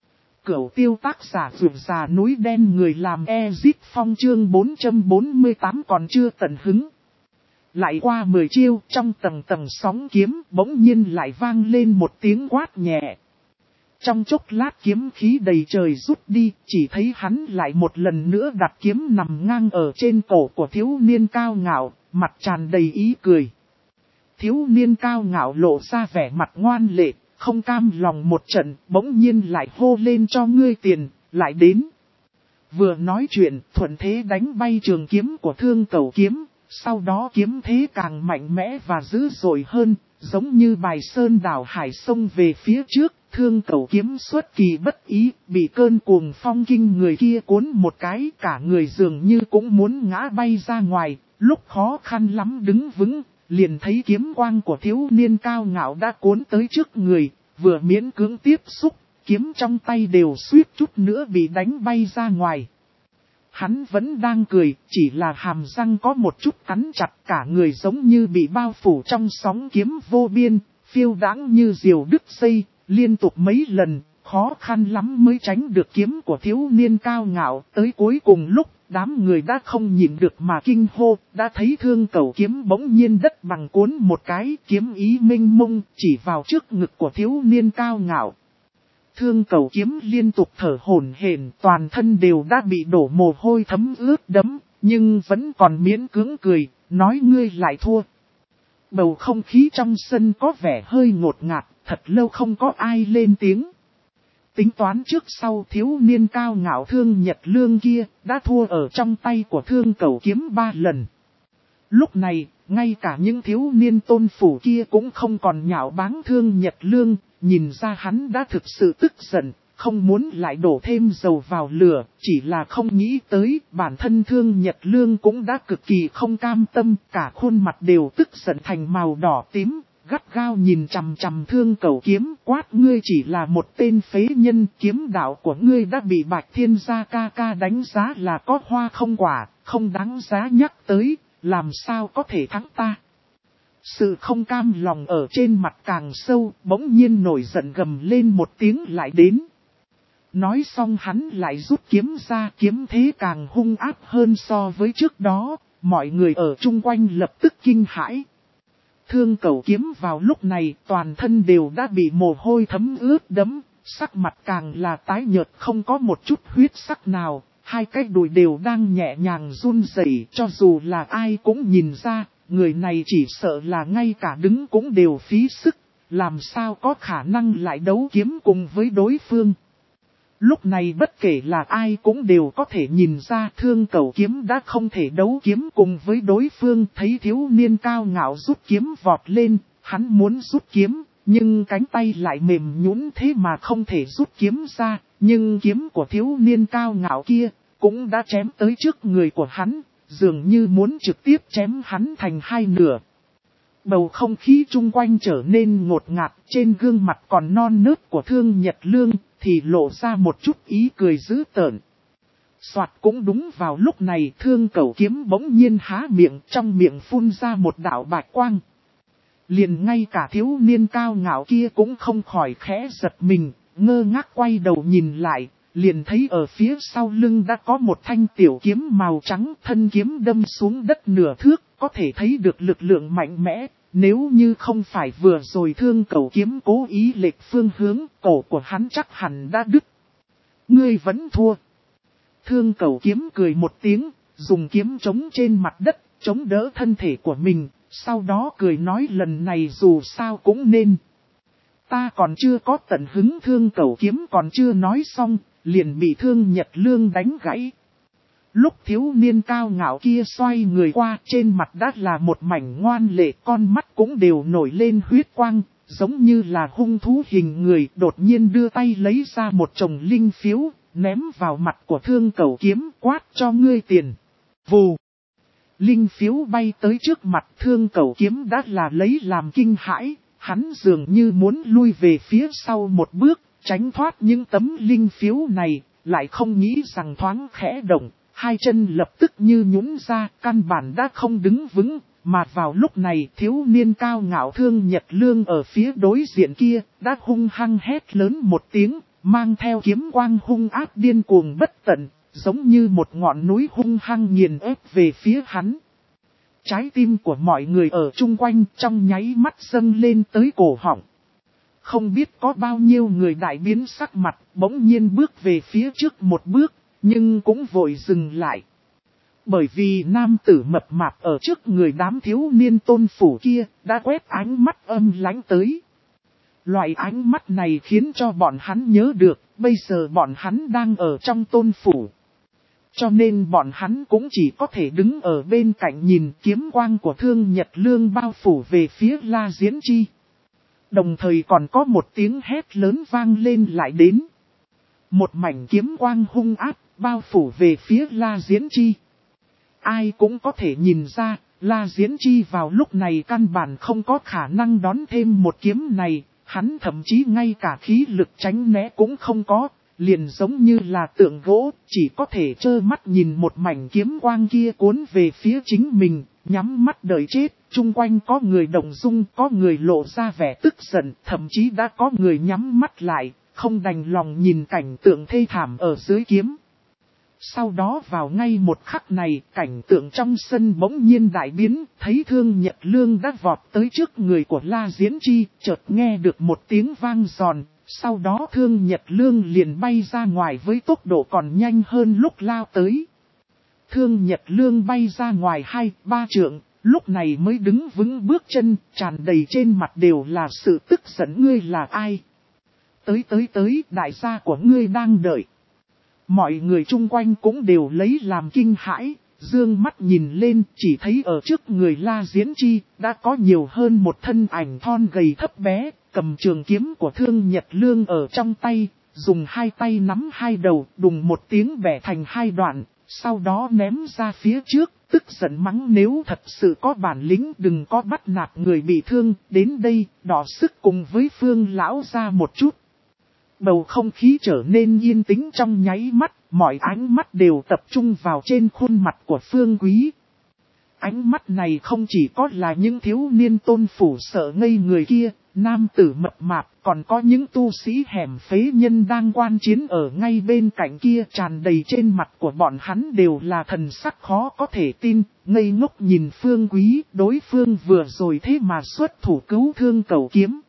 Cửu Tiêu tác giả Vượt Già Núi Đen, người làm Ezit Phong chương bốn trăm bốn mươi tám còn chưa tận hứng. Lại qua mười chiêu, trong tầng tầng sóng kiếm bỗng nhiên lại vang lên một tiếng quát nhẹ. Trong chốc lát kiếm khí đầy trời rút đi, chỉ thấy hắn lại một lần nữa đặt kiếm nằm ngang ở trên cổ của thiếu niên cao ngạo, mặt tràn đầy ý cười. Thiếu niên cao ngạo lộ ra vẻ mặt ngoan lệ, không cam lòng một trận, bỗng nhiên lại hô lên cho ngươi tiền, lại đến. Vừa nói chuyện, thuận thế đánh bay trường kiếm của Thương Cẩu Kiếm, sau đó kiếm thế càng mạnh mẽ và dữ dội hơn, giống như bài sơn đảo hải sông về phía trước. Thương Cẩu Kiếm xuất kỳ bất ý, bị cơn cuồng phong kinh người kia cuốn một cái, cả người dường như cũng muốn ngã bay ra ngoài, lúc khó khăn lắm đứng vững, liền thấy kiếm quang của thiếu niên cao ngạo đã cuốn tới trước người, vừa miễn cưỡng tiếp xúc, kiếm trong tay đều suýt chút nữa bị đánh bay ra ngoài. Hắn vẫn đang cười, chỉ là hàm răng có một chút cắn chặt, cả người giống như bị bao phủ trong sóng kiếm vô biên, phiêu đãng như diều đứt dây. Liên tục mấy lần, khó khăn lắm mới tránh được kiếm của thiếu niên cao ngạo. Tới cuối cùng lúc, đám người đã không nhịn được mà kinh hô, đã thấy Thương Cẩu Kiếm bỗng nhiên đất bằng cuốn một cái, kiếm ý minh mông, chỉ vào trước ngực của thiếu niên cao ngạo. Thương Cẩu Kiếm liên tục thở hổn hển, toàn thân đều đã bị đổ mồ hôi thấm ướt đẫm, nhưng vẫn còn miễn cưỡng cười, nói ngươi lại thua. Bầu không khí trong sân có vẻ hơi ngột ngạt. Thật lâu không có ai lên tiếng. Tính toán trước sau, thiếu niên cao ngạo Thương Nhật Lương kia đã thua ở trong tay của Thương Cẩu Kiếm ba lần. Lúc này, ngay cả những thiếu niên tôn phủ kia cũng không còn nhạo báng Thương Nhật Lương, nhìn ra hắn đã thực sự tức giận, không muốn lại đổ thêm dầu vào lửa, chỉ là không nghĩ tới bản thân Thương Nhật Lương cũng đã cực kỳ không cam tâm, cả khuôn mặt đều tức giận thành màu đỏ tím. Gắt gao nhìn chằm chằm Thương Cẩu Kiếm, quát ngươi chỉ là một tên phế nhân, kiếm đạo của ngươi đã bị Bạch Thiên Gia ca ca đánh giá là có hoa không quả, không đáng giá nhắc tới, làm sao có thể thắng ta. Sự không cam lòng ở trên mặt càng sâu, bỗng nhiên nổi giận gầm lên một tiếng lại đến. Nói xong hắn lại rút kiếm ra, kiếm thế càng hung ác hơn so với trước đó, mọi người ở chung quanh lập tức kinh hãi. Thương Cẩu Kiếm vào lúc này toàn thân đều đã bị mồ hôi thấm ướt đẫm, sắc mặt càng là tái nhợt không có một chút huyết sắc nào, hai cái đùi đều đang nhẹ nhàng run rẩy, cho dù là ai cũng nhìn ra, người này chỉ sợ là ngay cả đứng cũng đều phí sức, làm sao có khả năng lại đấu kiếm cùng với đối phương. Lúc này bất kể là ai cũng đều có thể nhìn ra Thương Cẩu Kiếm đã không thể đấu kiếm cùng với đối phương. Thấy thiếu niên cao ngạo rút kiếm vọt lên, hắn muốn rút kiếm, nhưng cánh tay lại mềm nhũn thế mà không thể rút kiếm ra. Nhưng kiếm của thiếu niên cao ngạo kia cũng đã chém tới trước người của hắn, dường như muốn trực tiếp chém hắn thành hai nửa. Bầu không khí chung quanh trở nên ngột ngạt, trên gương mặt còn non nớt của Thương Nhật Lương, thì lộ ra một chút ý cười dữ tợn. Soạt cũng đúng vào lúc này Thương Cẩu Kiếm bỗng nhiên há miệng, trong miệng phun ra một đạo bạch quang. Liền ngay cả thiếu niên cao ngạo kia cũng không khỏi khẽ giật mình, ngơ ngác quay đầu nhìn lại, liền thấy ở phía sau lưng đã có một thanh tiểu kiếm màu trắng, thân kiếm đâm xuống đất nửa thước, có thể thấy được lực lượng mạnh mẽ. Nếu như không phải vừa rồi Thương Cẩu Kiếm cố ý lệch phương hướng, cổ của hắn chắc hẳn đã đứt. Ngươi vẫn thua. Thương Cẩu Kiếm cười một tiếng, dùng kiếm chống trên mặt đất, chống đỡ thân thể của mình, sau đó cười nói lần này dù sao cũng nên. Ta còn chưa có tận hứng. Thương Cẩu Kiếm còn chưa nói xong, liền bị Thương Nhật Lương đánh gãy. Lúc thiếu niên cao ngạo kia xoay người qua, trên mặt đã là một mảnh ngoan lệ, con mắt cũng đều nổi lên huyết quang, giống như là hung thú hình người, đột nhiên đưa tay lấy ra một chồng linh phiếu, ném vào mặt của Thương Cẩu Kiếm, quát cho ngươi tiền. Vù! Linh phiếu bay tới trước mặt Thương Cẩu Kiếm đã là lấy làm kinh hãi, hắn dường như muốn lui về phía sau một bước, tránh thoát những tấm linh phiếu này, lại không nghĩ rằng thoáng khẽ động. Hai chân lập tức như nhũn ra, căn bản đã không đứng vững, mà vào lúc này thiếu niên cao ngạo Thương Nhật Lương ở phía đối diện kia, đã hung hăng hét lớn một tiếng, mang theo kiếm quang hung ác điên cuồng bất tận, giống như một ngọn núi hung hăng nghiền ép về phía hắn. Trái tim của mọi người ở chung quanh trong nháy mắt dâng lên tới cổ họng. Không biết có bao nhiêu người đại biến sắc mặt, bỗng nhiên bước về phía trước một bước. Nhưng cũng vội dừng lại. Bởi vì nam tử mập mạp ở trước người đám thiếu niên tôn phủ kia đã quét ánh mắt âm lãnh tới. Loại ánh mắt này khiến cho bọn hắn nhớ được bây giờ bọn hắn đang ở trong tôn phủ. Cho nên bọn hắn cũng chỉ có thể đứng ở bên cạnh nhìn kiếm quang của Thương Nhật Lương bao phủ về phía La Diễn Chi. Đồng thời còn có một tiếng hét lớn vang lên lại đến. Một mảnh kiếm quang hung ác bao phủ về phía La Diễn Chi. Ai cũng có thể nhìn ra, La Diễn Chi vào lúc này căn bản không có khả năng đón thêm một kiếm này, hắn thậm chí ngay cả khí lực tránh né cũng không có, liền giống như là tượng gỗ, chỉ có thể trơ mắt nhìn một mảnh kiếm quang kia cuốn về phía chính mình, nhắm mắt đợi chết. Chung quanh có người động dung, có người lộ ra vẻ tức giận, thậm chí đã có người nhắm mắt lại, không đành lòng nhìn cảnh tượng thê thảm ở dưới kiếm. Sau đó vào ngay một khắc này, cảnh tượng trong sân bỗng nhiên đại biến, thấy Thương Nhật Lương đã vọt tới trước người của La Diễn Chi, chợt nghe được một tiếng vang giòn, sau đó Thương Nhật Lương liền bay ra ngoài với tốc độ còn nhanh hơn lúc lao tới. Thương Nhật Lương bay ra ngoài hai, ba trượng, lúc này mới đứng vững bước chân, tràn đầy trên mặt đều là sự tức giận. Ngươi là ai? Tới tới tới, đại gia của ngươi đang đợi. Mọi người chung quanh cũng đều lấy làm kinh hãi, dương mắt nhìn lên, chỉ thấy ở trước người La Diễn Chi, đã có nhiều hơn một thân ảnh thon gầy thấp bé, cầm trường kiếm của Thương Nhật Lương ở trong tay, dùng hai tay nắm hai đầu, đùng một tiếng bẻ thành hai đoạn, sau đó ném ra phía trước, tức giận mắng nếu thật sự có bản lĩnh đừng có bắt nạt người bị thương, đến đây, đỏ sức cùng với Phương lão ra một chút. Bầu không khí trở nên yên tĩnh trong nháy mắt, mọi ánh mắt đều tập trung vào trên khuôn mặt của Phương Quý. Ánh mắt này không chỉ có là những thiếu niên tôn phủ sợ ngây người kia, nam tử mập mạp, còn có những tu sĩ hẻm phế nhân đang quan chiến ở ngay bên cạnh kia, tràn đầy trên mặt của bọn hắn đều là thần sắc khó có thể tin, ngây ngốc nhìn Phương Quý, đối phương vừa rồi thế mà xuất thủ cứu Thương Cẩu Kiếm.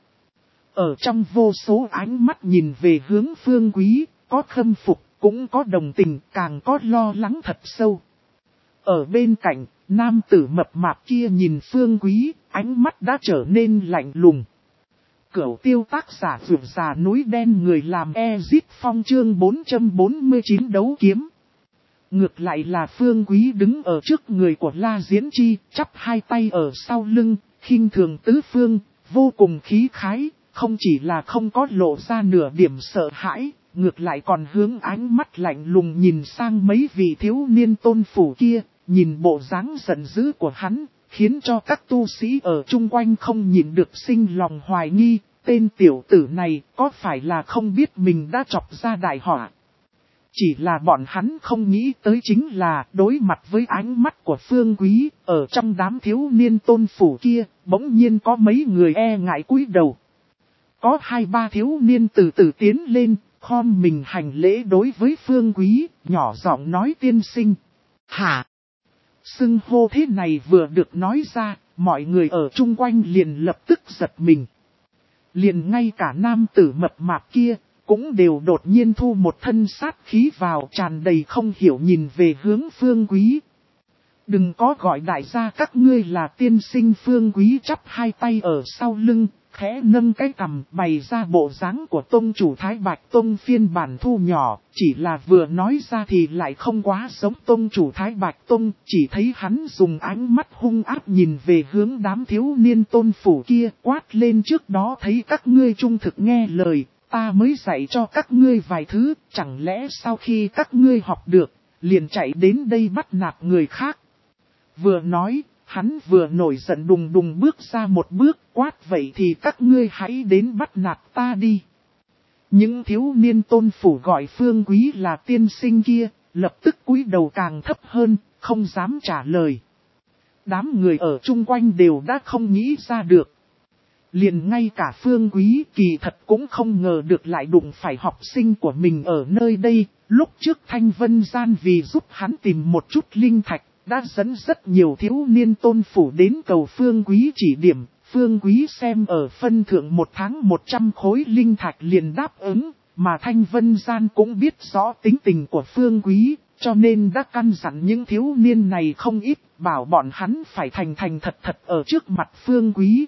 Ở trong vô số ánh mắt nhìn về hướng Phương Quý, có khâm phục, cũng có đồng tình, càng có lo lắng thật sâu. Ở bên cạnh, nam tử mập mạp kia nhìn Phương Quý, ánh mắt đã trở nên lạnh lùng. Cửu tiêu tác giả vượt già núi đen người làm Ezit Phong chương bốn trăm bốn mươi chín đấu kiếm. Ngược lại là Phương Quý đứng ở trước người của La Diễn Chi, chắp hai tay ở sau lưng, khinh thường tứ phương, vô cùng khí khái. Không chỉ là không có lộ ra nửa điểm sợ hãi, ngược lại còn hướng ánh mắt lạnh lùng nhìn sang mấy vị thiếu niên tôn phủ kia, nhìn bộ dáng giận dữ của hắn, khiến cho các tu sĩ ở chung quanh không nhịn được sinh lòng hoài nghi, tên tiểu tử này có phải là không biết mình đã chọc ra đại họa. Chỉ là bọn hắn không nghĩ tới chính là đối mặt với ánh mắt của Phương Quý, ở trong đám thiếu niên tôn phủ kia, bỗng nhiên có mấy người e ngại cúi đầu. Có hai ba thiếu niên từ từ tiến lên, khom mình hành lễ đối với Phương Quý, nhỏ giọng nói tiên sinh. Hả? Xưng hô thế này vừa được nói ra, mọi người ở chung quanh liền lập tức giật mình. Liền ngay cả nam tử mập mạp kia, cũng đều đột nhiên thu một thân sát khí vào tràn đầy không hiểu nhìn về hướng Phương Quý. Đừng có gọi đại gia các ngươi là tiên sinh. Phương Quý chắp hai tay ở sau lưng, khẽ nâng cái cằm bày ra bộ dáng của tông chủ Thái Bạch Tông phiên bản thu nhỏ, chỉ là vừa nói ra thì lại không quá giống tông chủ Thái Bạch Tông, chỉ thấy hắn dùng ánh mắt hung ác nhìn về hướng đám thiếu niên tôn phủ kia, quát lên trước đó thấy các ngươi trung thực nghe lời, ta mới dạy cho các ngươi vài thứ, chẳng lẽ sau khi các ngươi học được, liền chạy đến đây bắt nạt người khác. Vừa nói, hắn vừa nổi giận đùng đùng bước ra một bước, quát vậy thì các ngươi hãy đến bắt nạt ta đi. Những thiếu niên tôn phủ gọi Phương Quý là tiên sinh kia, lập tức cúi đầu càng thấp hơn, không dám trả lời. Đám người ở chung quanh đều đã không nghĩ ra được. Liền ngay cả Phương Quý kỳ thật cũng không ngờ được lại đụng phải học sinh của mình ở nơi đây. Lúc trước Thanh Vân Gian vì giúp hắn tìm một chút linh thạch, đã dẫn rất nhiều thiếu niên tôn phủ đến cầu Phương Quý chỉ điểm. Phương Quý xem ở phân thượng một tháng một trăm khối linh thạch liền đáp ứng, mà Thanh Vân Gian cũng biết rõ tính tình của Phương Quý, cho nên đã căn dặn những thiếu niên này không ít, bảo bọn hắn phải thành thành thật thật ở trước mặt Phương Quý.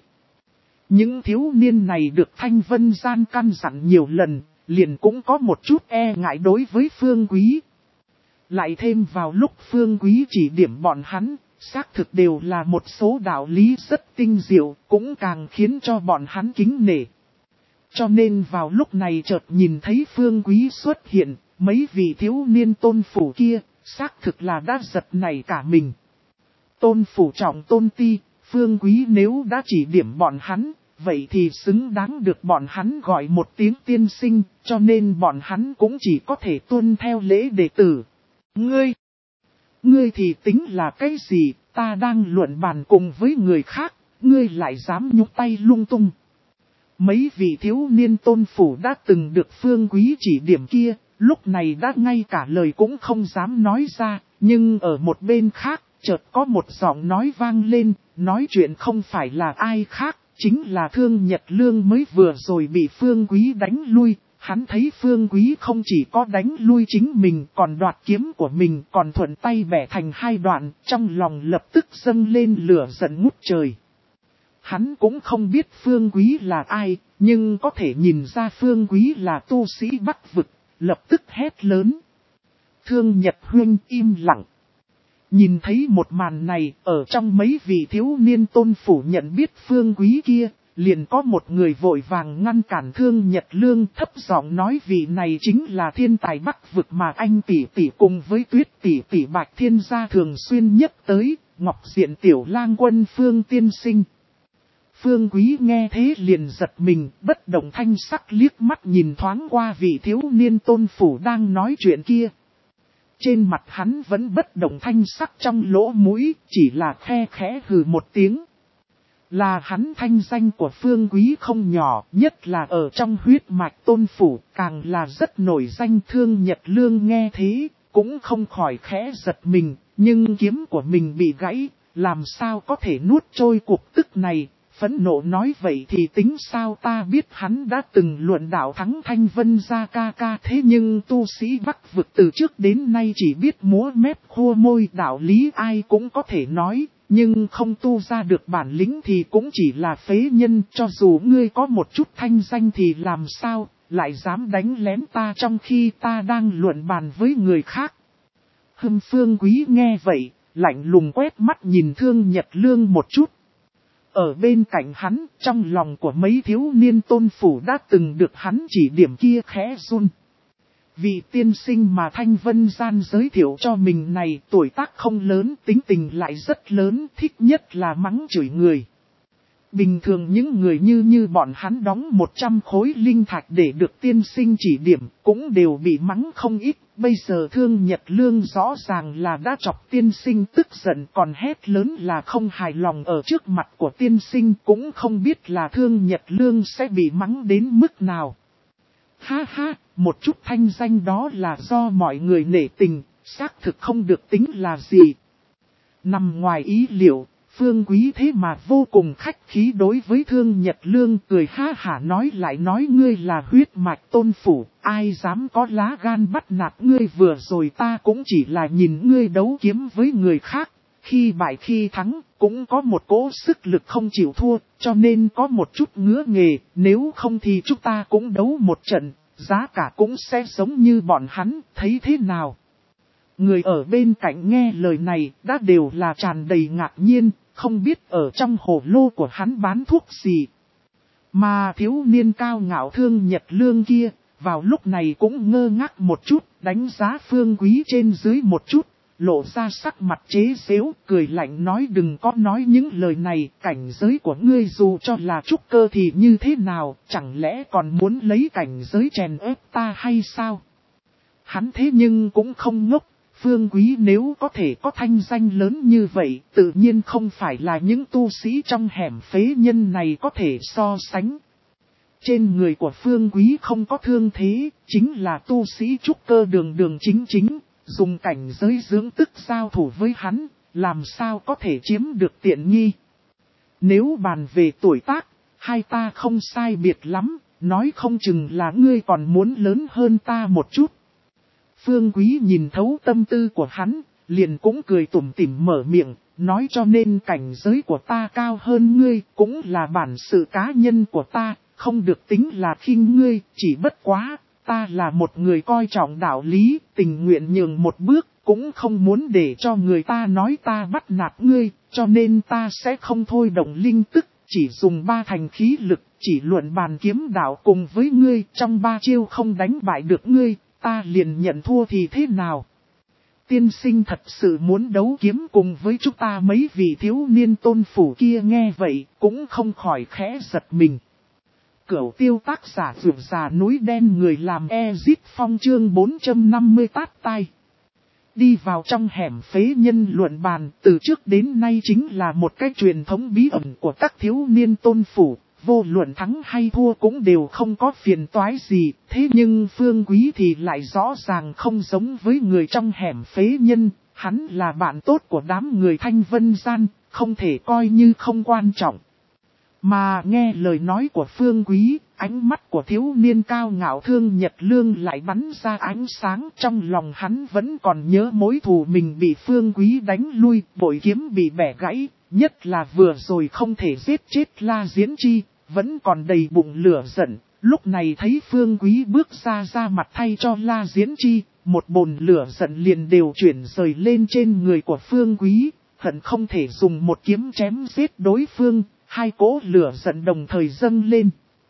Những thiếu niên này được Thanh Vân Gian căn dặn nhiều lần, liền cũng có một chút e ngại đối với Phương Quý. Lại thêm vào lúc Phương Quý chỉ điểm bọn hắn, xác thực đều là một số đạo lý rất tinh diệu, cũng càng khiến cho bọn hắn kính nể. Cho nên vào lúc này chợt nhìn thấy Phương Quý xuất hiện, mấy vị thiếu niên tôn phủ kia, xác thực là đã giật nảy cả mình. Tôn phủ trọng tôn ti, Phương Quý nếu đã chỉ điểm bọn hắn, vậy thì xứng đáng được bọn hắn gọi một tiếng tiên sinh, cho nên bọn hắn cũng chỉ có thể tuân theo lễ đệ tử. Ngươi, ngươi thì tính là cái gì, ta đang luận bàn cùng với người khác, ngươi lại dám nhúc tay lung tung. Mấy vị thiếu niên tôn phủ đã từng được Phương Quý chỉ điểm kia, lúc này đã ngay cả lời cũng không dám nói ra, nhưng ở một bên khác, chợt có một giọng nói vang lên, nói chuyện không phải là ai khác, chính là Thương Nhật Lương mới vừa rồi bị Phương Quý đánh lui. Hắn thấy Phương Quý không chỉ có đánh lui chính mình còn đoạt kiếm của mình còn thuận tay bẻ thành hai đoạn, trong lòng lập tức dâng lên lửa giận ngút trời. Hắn cũng không biết Phương Quý là ai, nhưng có thể nhìn ra Phương Quý là tu sĩ Bắc vực, lập tức hét lớn. Thương Nhật Huynh im lặng. Nhìn thấy một màn này, ở trong mấy vị thiếu niên tôn phủ nhận biết Phương Quý kia, liền có một người vội vàng ngăn cản Thương Nhật Lương, thấp giọng nói vị này chính là thiên tài Bắc vực mà anh tỷ tỷ cùng với Tuyết tỷ tỷ Bạch Thiên gia thường xuyên nhắc tới, Ngọc Diện tiểu lang quân Phương tiên sinh. Phương Quý nghe thế liền giật mình, bất động thanh sắc liếc mắt nhìn thoáng qua vị thiếu niên tôn phủ đang nói chuyện kia. Trên mặt hắn vẫn bất động thanh sắc trong lỗ mũi, chỉ là khe khẽ hừ một tiếng. Là hắn thanh danh của Phương Quý không nhỏ, nhất là ở trong huyết mạch tôn phủ, càng là rất nổi danh. Thương Nhật Lương nghe thế, cũng không khỏi khẽ giật mình, nhưng kiếm của mình bị gãy, làm sao có thể nuốt trôi cuộc tức này. Phẫn nộ nói vậy thì tính sao, ta biết hắn đã từng luận đạo thắng Thanh Vân gia ca ca, thế nhưng tu sĩ Bắc vực từ trước đến nay chỉ biết múa mép khô môi, đạo lý ai cũng có thể nói, nhưng không tu ra được bản lĩnh thì cũng chỉ là phế nhân. Cho dù ngươi có một chút thanh danh thì làm sao, lại dám đánh lén ta trong khi ta đang luận bàn với người khác. Hưng Phương Quý nghe vậy, lạnh lùng quét mắt nhìn Thương Nhật Lương một chút. Ở bên cạnh hắn, trong lòng của mấy thiếu niên tôn phủ đã từng được hắn chỉ điểm kia khẽ run. Vị tiên sinh mà Thanh Vân Gian giới thiệu cho mình này tuổi tác không lớn, tính tình lại rất lớn, thích nhất là mắng chửi người. Bình thường những người như như bọn hắn đóng một trăm khối linh thạch để được tiên sinh chỉ điểm cũng đều bị mắng không ít. Bây giờ Thương Nhật Lương rõ ràng là đã chọc tiên sinh tức giận, còn hét lớn là không hài lòng ở trước mặt của tiên sinh, cũng không biết là Thương Nhật Lương sẽ bị mắng đến mức nào. Ha ha, một chút thanh danh đó là do mọi người nể tình, xác thực không được tính là gì. Nằm ngoài ý liệu, Phương Quý thế mà vô cùng khách khí đối với Thương Nhật Lương, cười ha hả nói lại nói ngươi là huyết mạch tôn phủ, ai dám có lá gan bắt nạt ngươi, vừa rồi ta cũng chỉ là nhìn ngươi đấu kiếm với người khác, khi bại khi thắng, cũng có một cỗ sức lực không chịu thua, cho nên có một chút ngứa nghề, nếu không thì chúng ta cũng đấu một trận, giá cả cũng sẽ giống như bọn hắn, thấy thế nào? Người ở bên cạnh nghe lời này đã đều là tràn đầy ngạc nhiên, không biết ở trong hồ lô của hắn bán thuốc gì. Mà thiếu niên cao ngạo Thương Nhật Lương kia, vào lúc này cũng ngơ ngác một chút, đánh giá Phương Quý trên dưới một chút, lộ ra sắc mặt chế giễu, cười lạnh nói đừng có nói những lời này, cảnh giới của ngươi dù cho là trúc cơ thì như thế nào, chẳng lẽ còn muốn lấy cảnh giới chèn ép ta hay sao? Hắn thế nhưng cũng không ngốc. Phương Quý nếu có thể có thanh danh lớn như vậy, tự nhiên không phải là những tu sĩ trong hẻm phế nhân này có thể so sánh. Trên người của Phương Quý không có thương thế, chính là tu sĩ trúc cơ đường đường chính chính, dùng cảnh giới dưỡng tức giao thủ với hắn, làm sao có thể chiếm được tiện nghi. Nếu bàn về tuổi tác, hai ta không sai biệt lắm, nói không chừng là ngươi còn muốn lớn hơn ta một chút. Phương Quý nhìn thấu tâm tư của hắn, liền cũng cười tủm tỉm mở miệng, nói cho nên cảnh giới của ta cao hơn ngươi, cũng là bản sự cá nhân của ta, không được tính là khinh ngươi, chỉ bất quá, ta là một người coi trọng đạo lý, tình nguyện nhường một bước, cũng không muốn để cho người ta nói ta bắt nạt ngươi, cho nên ta sẽ không thôi động linh tức, chỉ dùng ba thành khí lực, chỉ luận bàn kiếm đạo cùng với ngươi, trong ba chiêu không đánh bại được ngươi. Ta liền nhận thua thì thế nào? Tiên sinh thật sự muốn đấu kiếm cùng với chúng ta mấy vị thiếu niên tôn phủ kia nghe vậy, cũng không khỏi khẽ giật mình. Cửu tiêu tác giả vượt già núi đen người làm Ezit Phong chương bốn trăm năm mươi tát tai. Đi vào trong hẻm phế nhân luận bàn, từ trước đến nay chính là một cái truyền thống bí ẩn của các thiếu niên tôn phủ. Vô luận thắng hay thua cũng đều không có phiền toái gì, thế nhưng Phương Quý thì lại rõ ràng không giống với người trong hẻm phế nhân, hắn là bạn tốt của đám người Thanh Vân Gian, không thể coi như không quan trọng. Mà nghe lời nói của Phương Quý, ánh mắt của thiếu niên cao ngạo Thương Nhật Lương lại bắn ra ánh sáng, trong lòng hắn vẫn còn nhớ mối thù mình bị Phương Quý đánh lui, bội kiếm bị bẻ gãy, nhất là vừa rồi không thể giết chết La Diễn Chi. Vẫn còn đầy bụng lửa giận, lúc này thấy Phương Quý bước ra ra mặt thay cho La Diễn Chi, một bồn lửa giận liền đều chuyển rời lên trên người của Phương Quý, hận không thể dùng một kiếm chém giết đối phương, hai cỗ lửa giận đồng thời dâng lên.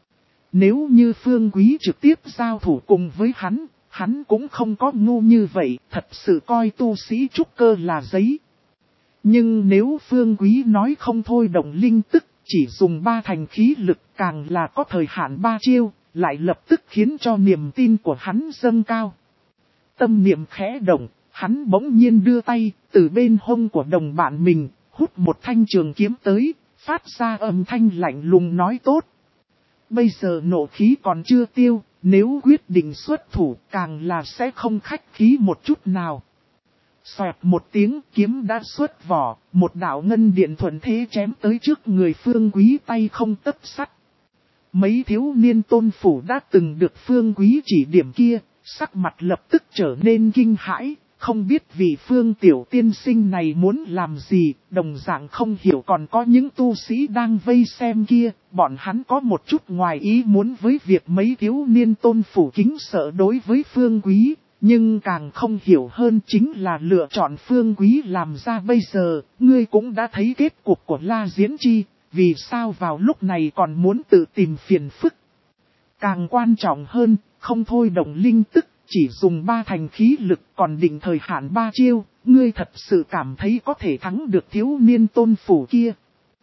Nếu như Phương Quý trực tiếp giao thủ cùng với hắn, hắn cũng không có ngu như vậy, thật sự coi tu sĩ trúc cơ là giấy. Nhưng nếu Phương Quý nói không thôi động linh tức, chỉ dùng ba thành khí lực càng là có thời hạn ba chiêu, lại lập tức khiến cho niềm tin của hắn dâng cao. Tâm niệm khẽ động, hắn bỗng nhiên đưa tay, từ bên hông của đồng bạn mình, hút một thanh trường kiếm tới, phát ra âm thanh lạnh lùng nói tốt. Bây giờ nộ khí còn chưa tiêu, nếu quyết định xuất thủ càng là sẽ không khách khí một chút nào. Xoẹt một tiếng kiếm đã xuất vỏ, một đạo ngân điện thuận thế chém tới trước người Phương Quý tay không tấc sắt. Mấy thiếu niên tôn phủ đã từng được Phương Quý chỉ điểm kia, sắc mặt lập tức trở nên kinh hãi, không biết vị Phương tiểu tiên sinh này muốn làm gì, đồng dạng không hiểu còn có những tu sĩ đang vây xem kia, bọn hắn có một chút ngoài ý muốn với việc mấy thiếu niên tôn phủ kính sợ đối với Phương Quý. Nhưng càng không hiểu hơn chính là lựa chọn Phương Quý làm ra bây giờ, ngươi cũng đã thấy kết cục của La Diễn Chi, vì sao vào lúc này còn muốn tự tìm phiền phức. Càng quan trọng hơn, không thôi động linh tức, chỉ dùng ba thành khí lực còn định thời hạn ba chiêu, ngươi thật sự cảm thấy có thể thắng được thiếu niên tôn phủ kia.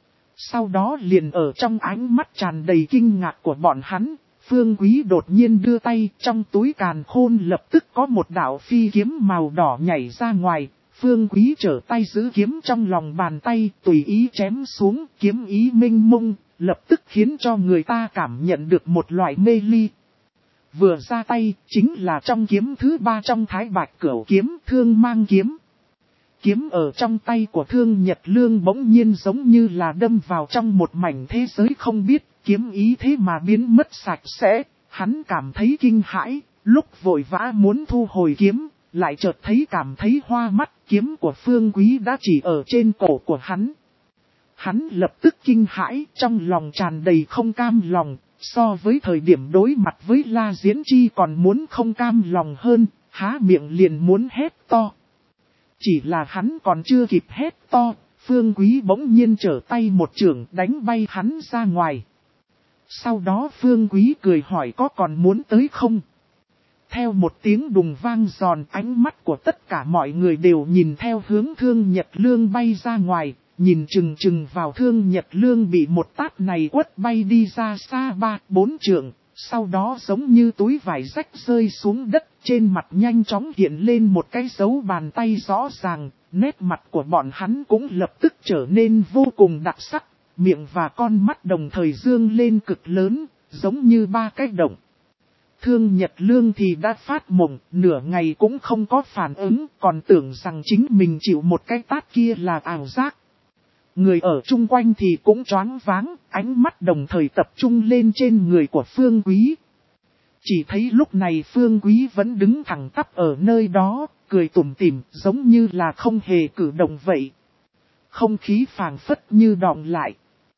Sau đó liền ở trong ánh mắt tràn đầy kinh ngạc của bọn hắn, Phương Quý đột nhiên đưa tay, trong túi càn khôn lập tức có một đạo phi kiếm màu đỏ nhảy ra ngoài. Phương Quý trở tay giữ kiếm trong lòng bàn tay, tùy ý chém xuống, kiếm ý minh mông, lập tức khiến cho người ta cảm nhận được một loại mê ly. Vừa ra tay, chính là trong kiếm thứ ba trong Thái Bạch Cửu kiếm, Thương Mang kiếm. Kiếm ở trong tay của Thương Nhật Lương bỗng nhiên giống như là đâm vào trong một mảnh thế giới không biết, kiếm ý thế mà biến mất sạch sẽ, hắn cảm thấy kinh hãi, lúc vội vã muốn thu hồi kiếm, lại chợt thấy cảm thấy hoa mắt, kiếm của Phương Quý đã chỉ ở trên cổ của hắn. Hắn lập tức kinh hãi, trong lòng tràn đầy không cam lòng, so với thời điểm đối mặt với La Diễn Chi còn muốn không cam lòng hơn, há miệng liền muốn hét to. Chỉ là hắn còn chưa kịp hét to, Phương Quý bỗng nhiên trở tay một chưởng đánh bay hắn ra ngoài. Sau đó Phương Quý cười hỏi có còn muốn tới không? Theo một tiếng đùng vang giòn, ánh mắt của tất cả mọi người đều nhìn theo hướng Thương Nhật Lương bay ra ngoài, nhìn chừng chừng vào Thương Nhật Lương bị một tát này quất bay đi ra xa ba, bốn trượng, sau đó giống như túi vải rách rơi xuống đất, trên mặt nhanh chóng hiện lên một cái dấu bàn tay rõ ràng, nét mặt của bọn hắn cũng lập tức trở nên vô cùng đặc sắc, miệng và con mắt đồng thời dương lên cực lớn, giống như ba cái động. Thương Nhật Lương thì đã phát mộng, nửa ngày cũng không có phản ứng, còn tưởng rằng chính mình chịu một cái tát kia là ảo giác. Người ở chung quanh thì cũng choáng váng, ánh mắt đồng thời tập trung lên trên người của Phương Quý. Chỉ thấy lúc này Phương Quý vẫn đứng thẳng tắp ở nơi đó, cười tủm tỉm, giống như là không hề cử động vậy. Không khí phảng phất như đọng lại.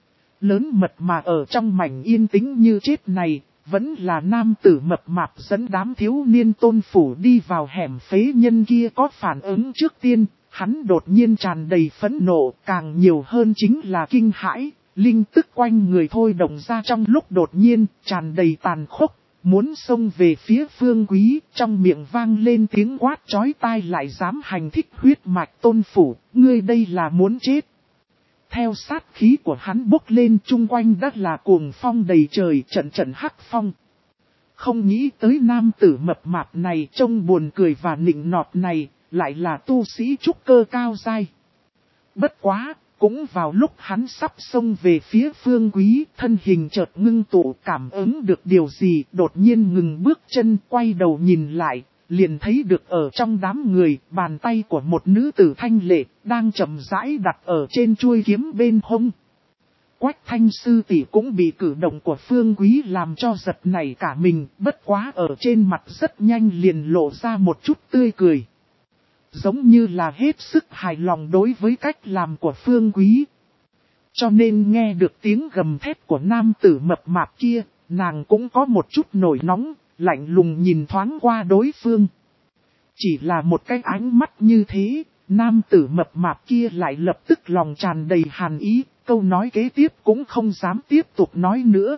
Lớn mật mà ở trong mảnh yên tĩnh như chết này, vẫn là nam tử mập mạp dẫn đám thiếu niên tôn phủ đi vào hẻm phế nhân kia có phản ứng trước tiên. Hắn đột nhiên tràn đầy phẫn nộ, càng nhiều hơn chính là kinh hãi, linh tức quanh người thôi động ra trong lúc đột nhiên, tràn đầy tàn khốc, muốn xông về phía Phương Quý, trong miệng vang lên tiếng quát chói tai lại dám hành thích huyết mạch tôn phủ, ngươi đây là muốn chết. Theo sát khí của hắn bốc lên chung quanh đất là cuồng phong đầy trời trận trận hắc phong. Không nghĩ tới nam tử mập mạp này trông buồn cười và nịnh nọt này, lại là tu sĩ trúc cơ cao dai. Bất quá, cũng vào lúc hắn sắp xông về phía Phương Quý, thân hình chợt ngưng tụ cảm ứng được điều gì, đột nhiên ngừng bước chân quay đầu nhìn lại, liền thấy được ở trong đám người, bàn tay của một nữ tử thanh lệ, đang chậm rãi đặt ở trên chuôi kiếm bên hông. Quách Thanh sư tỷ cũng bị cử động của Phương Quý làm cho giật nảy cả mình, bất quá ở trên mặt rất nhanh liền lộ ra một chút tươi cười. Giống như là hết sức hài lòng đối với cách làm của Phương Quý. Cho nên nghe được tiếng gầm thét của nam tử mập mạp kia, nàng cũng có một chút nổi nóng, lạnh lùng nhìn thoáng qua đối phương. Chỉ là một cái ánh mắt như thế, nam tử mập mạp kia lại lập tức lòng tràn đầy hàn ý, câu nói kế tiếp cũng không dám tiếp tục nói nữa.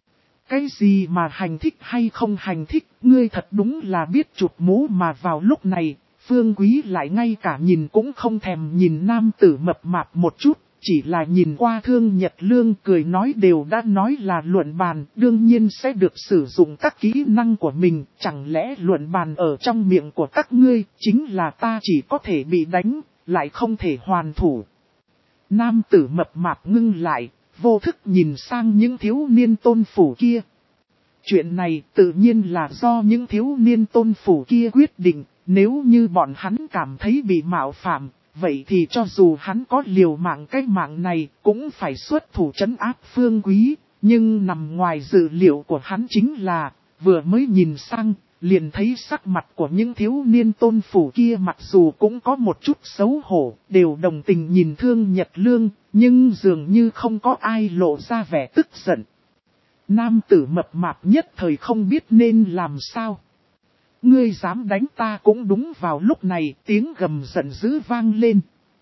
Cái gì mà hành thích hay không hành thích, ngươi thật đúng là biết chụp mũ mà vào lúc này. Phương Quý lại ngay cả nhìn cũng không thèm nhìn nam tử mập mạp một chút, chỉ là nhìn qua Thương Nhật Lương cười nói đều đã nói là luận bàn, đương nhiên sẽ được sử dụng các kỹ năng của mình, chẳng lẽ luận bàn ở trong miệng của các ngươi, chính là ta chỉ có thể bị đánh, lại không thể hoàn thủ. Nam tử mập mạp ngưng lại, vô thức nhìn sang những thiếu niên tôn phủ kia. Chuyện này tự nhiên là do những thiếu niên tôn phủ kia quyết định. Nếu như bọn hắn cảm thấy bị mạo phạm, vậy thì cho dù hắn có liều mạng cái mạng này cũng phải xuất thủ trấn áp Phương Quý. Nhưng nằm ngoài dự liệu của hắn chính là, vừa mới nhìn sang, liền thấy sắc mặt của những thiếu niên tôn phủ kia mặc dù cũng có một chút xấu hổ, đều đồng tình nhìn Thương Nhật Lương, nhưng dường như không có ai lộ ra vẻ tức giận. Nam tử mập mạp nhất thời không biết nên làm sao. Ngươi dám đánh ta cũng đúng vào lúc này, tiếng gầm giận dữ vang lên.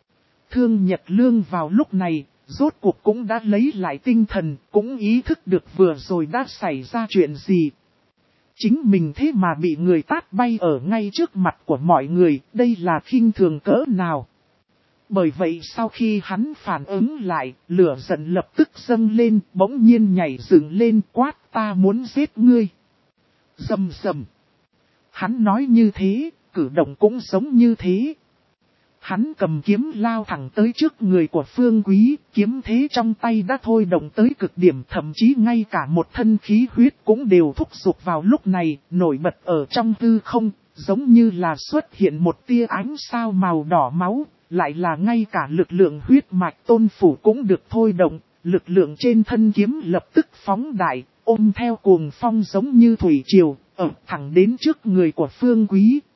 Thương Nhật Lương vào lúc này, rốt cuộc cũng đã lấy lại tinh thần, cũng ý thức được vừa rồi đã xảy ra chuyện gì. chính mình thế mà bị người tát bay ở ngay trước mặt của mọi người, đây là khinh thường cỡ nào. Bởi vậy sau khi hắn phản ứng lại, lửa giận lập tức dâng lên, bỗng nhiên nhảy dựng lên quát ta muốn giết ngươi. Rầm rầm. Hắn nói như thế, cử động cũng giống như thế. Hắn cầm kiếm lao thẳng tới trước người của Phương Quý, kiếm thế trong tay đã thôi động tới cực điểm, thậm chí ngay cả một thân khí huyết cũng đều thúc giục vào lúc này, nổi bật ở trong hư không, giống như là xuất hiện một tia ánh sao màu đỏ máu, lại là ngay cả lực lượng huyết mạch tôn phủ cũng được thôi động, lực lượng trên thân kiếm lập tức phóng đại, ôm theo cuồng phong giống như thủy triều, ở thẳng đến trước người của Phương Quý.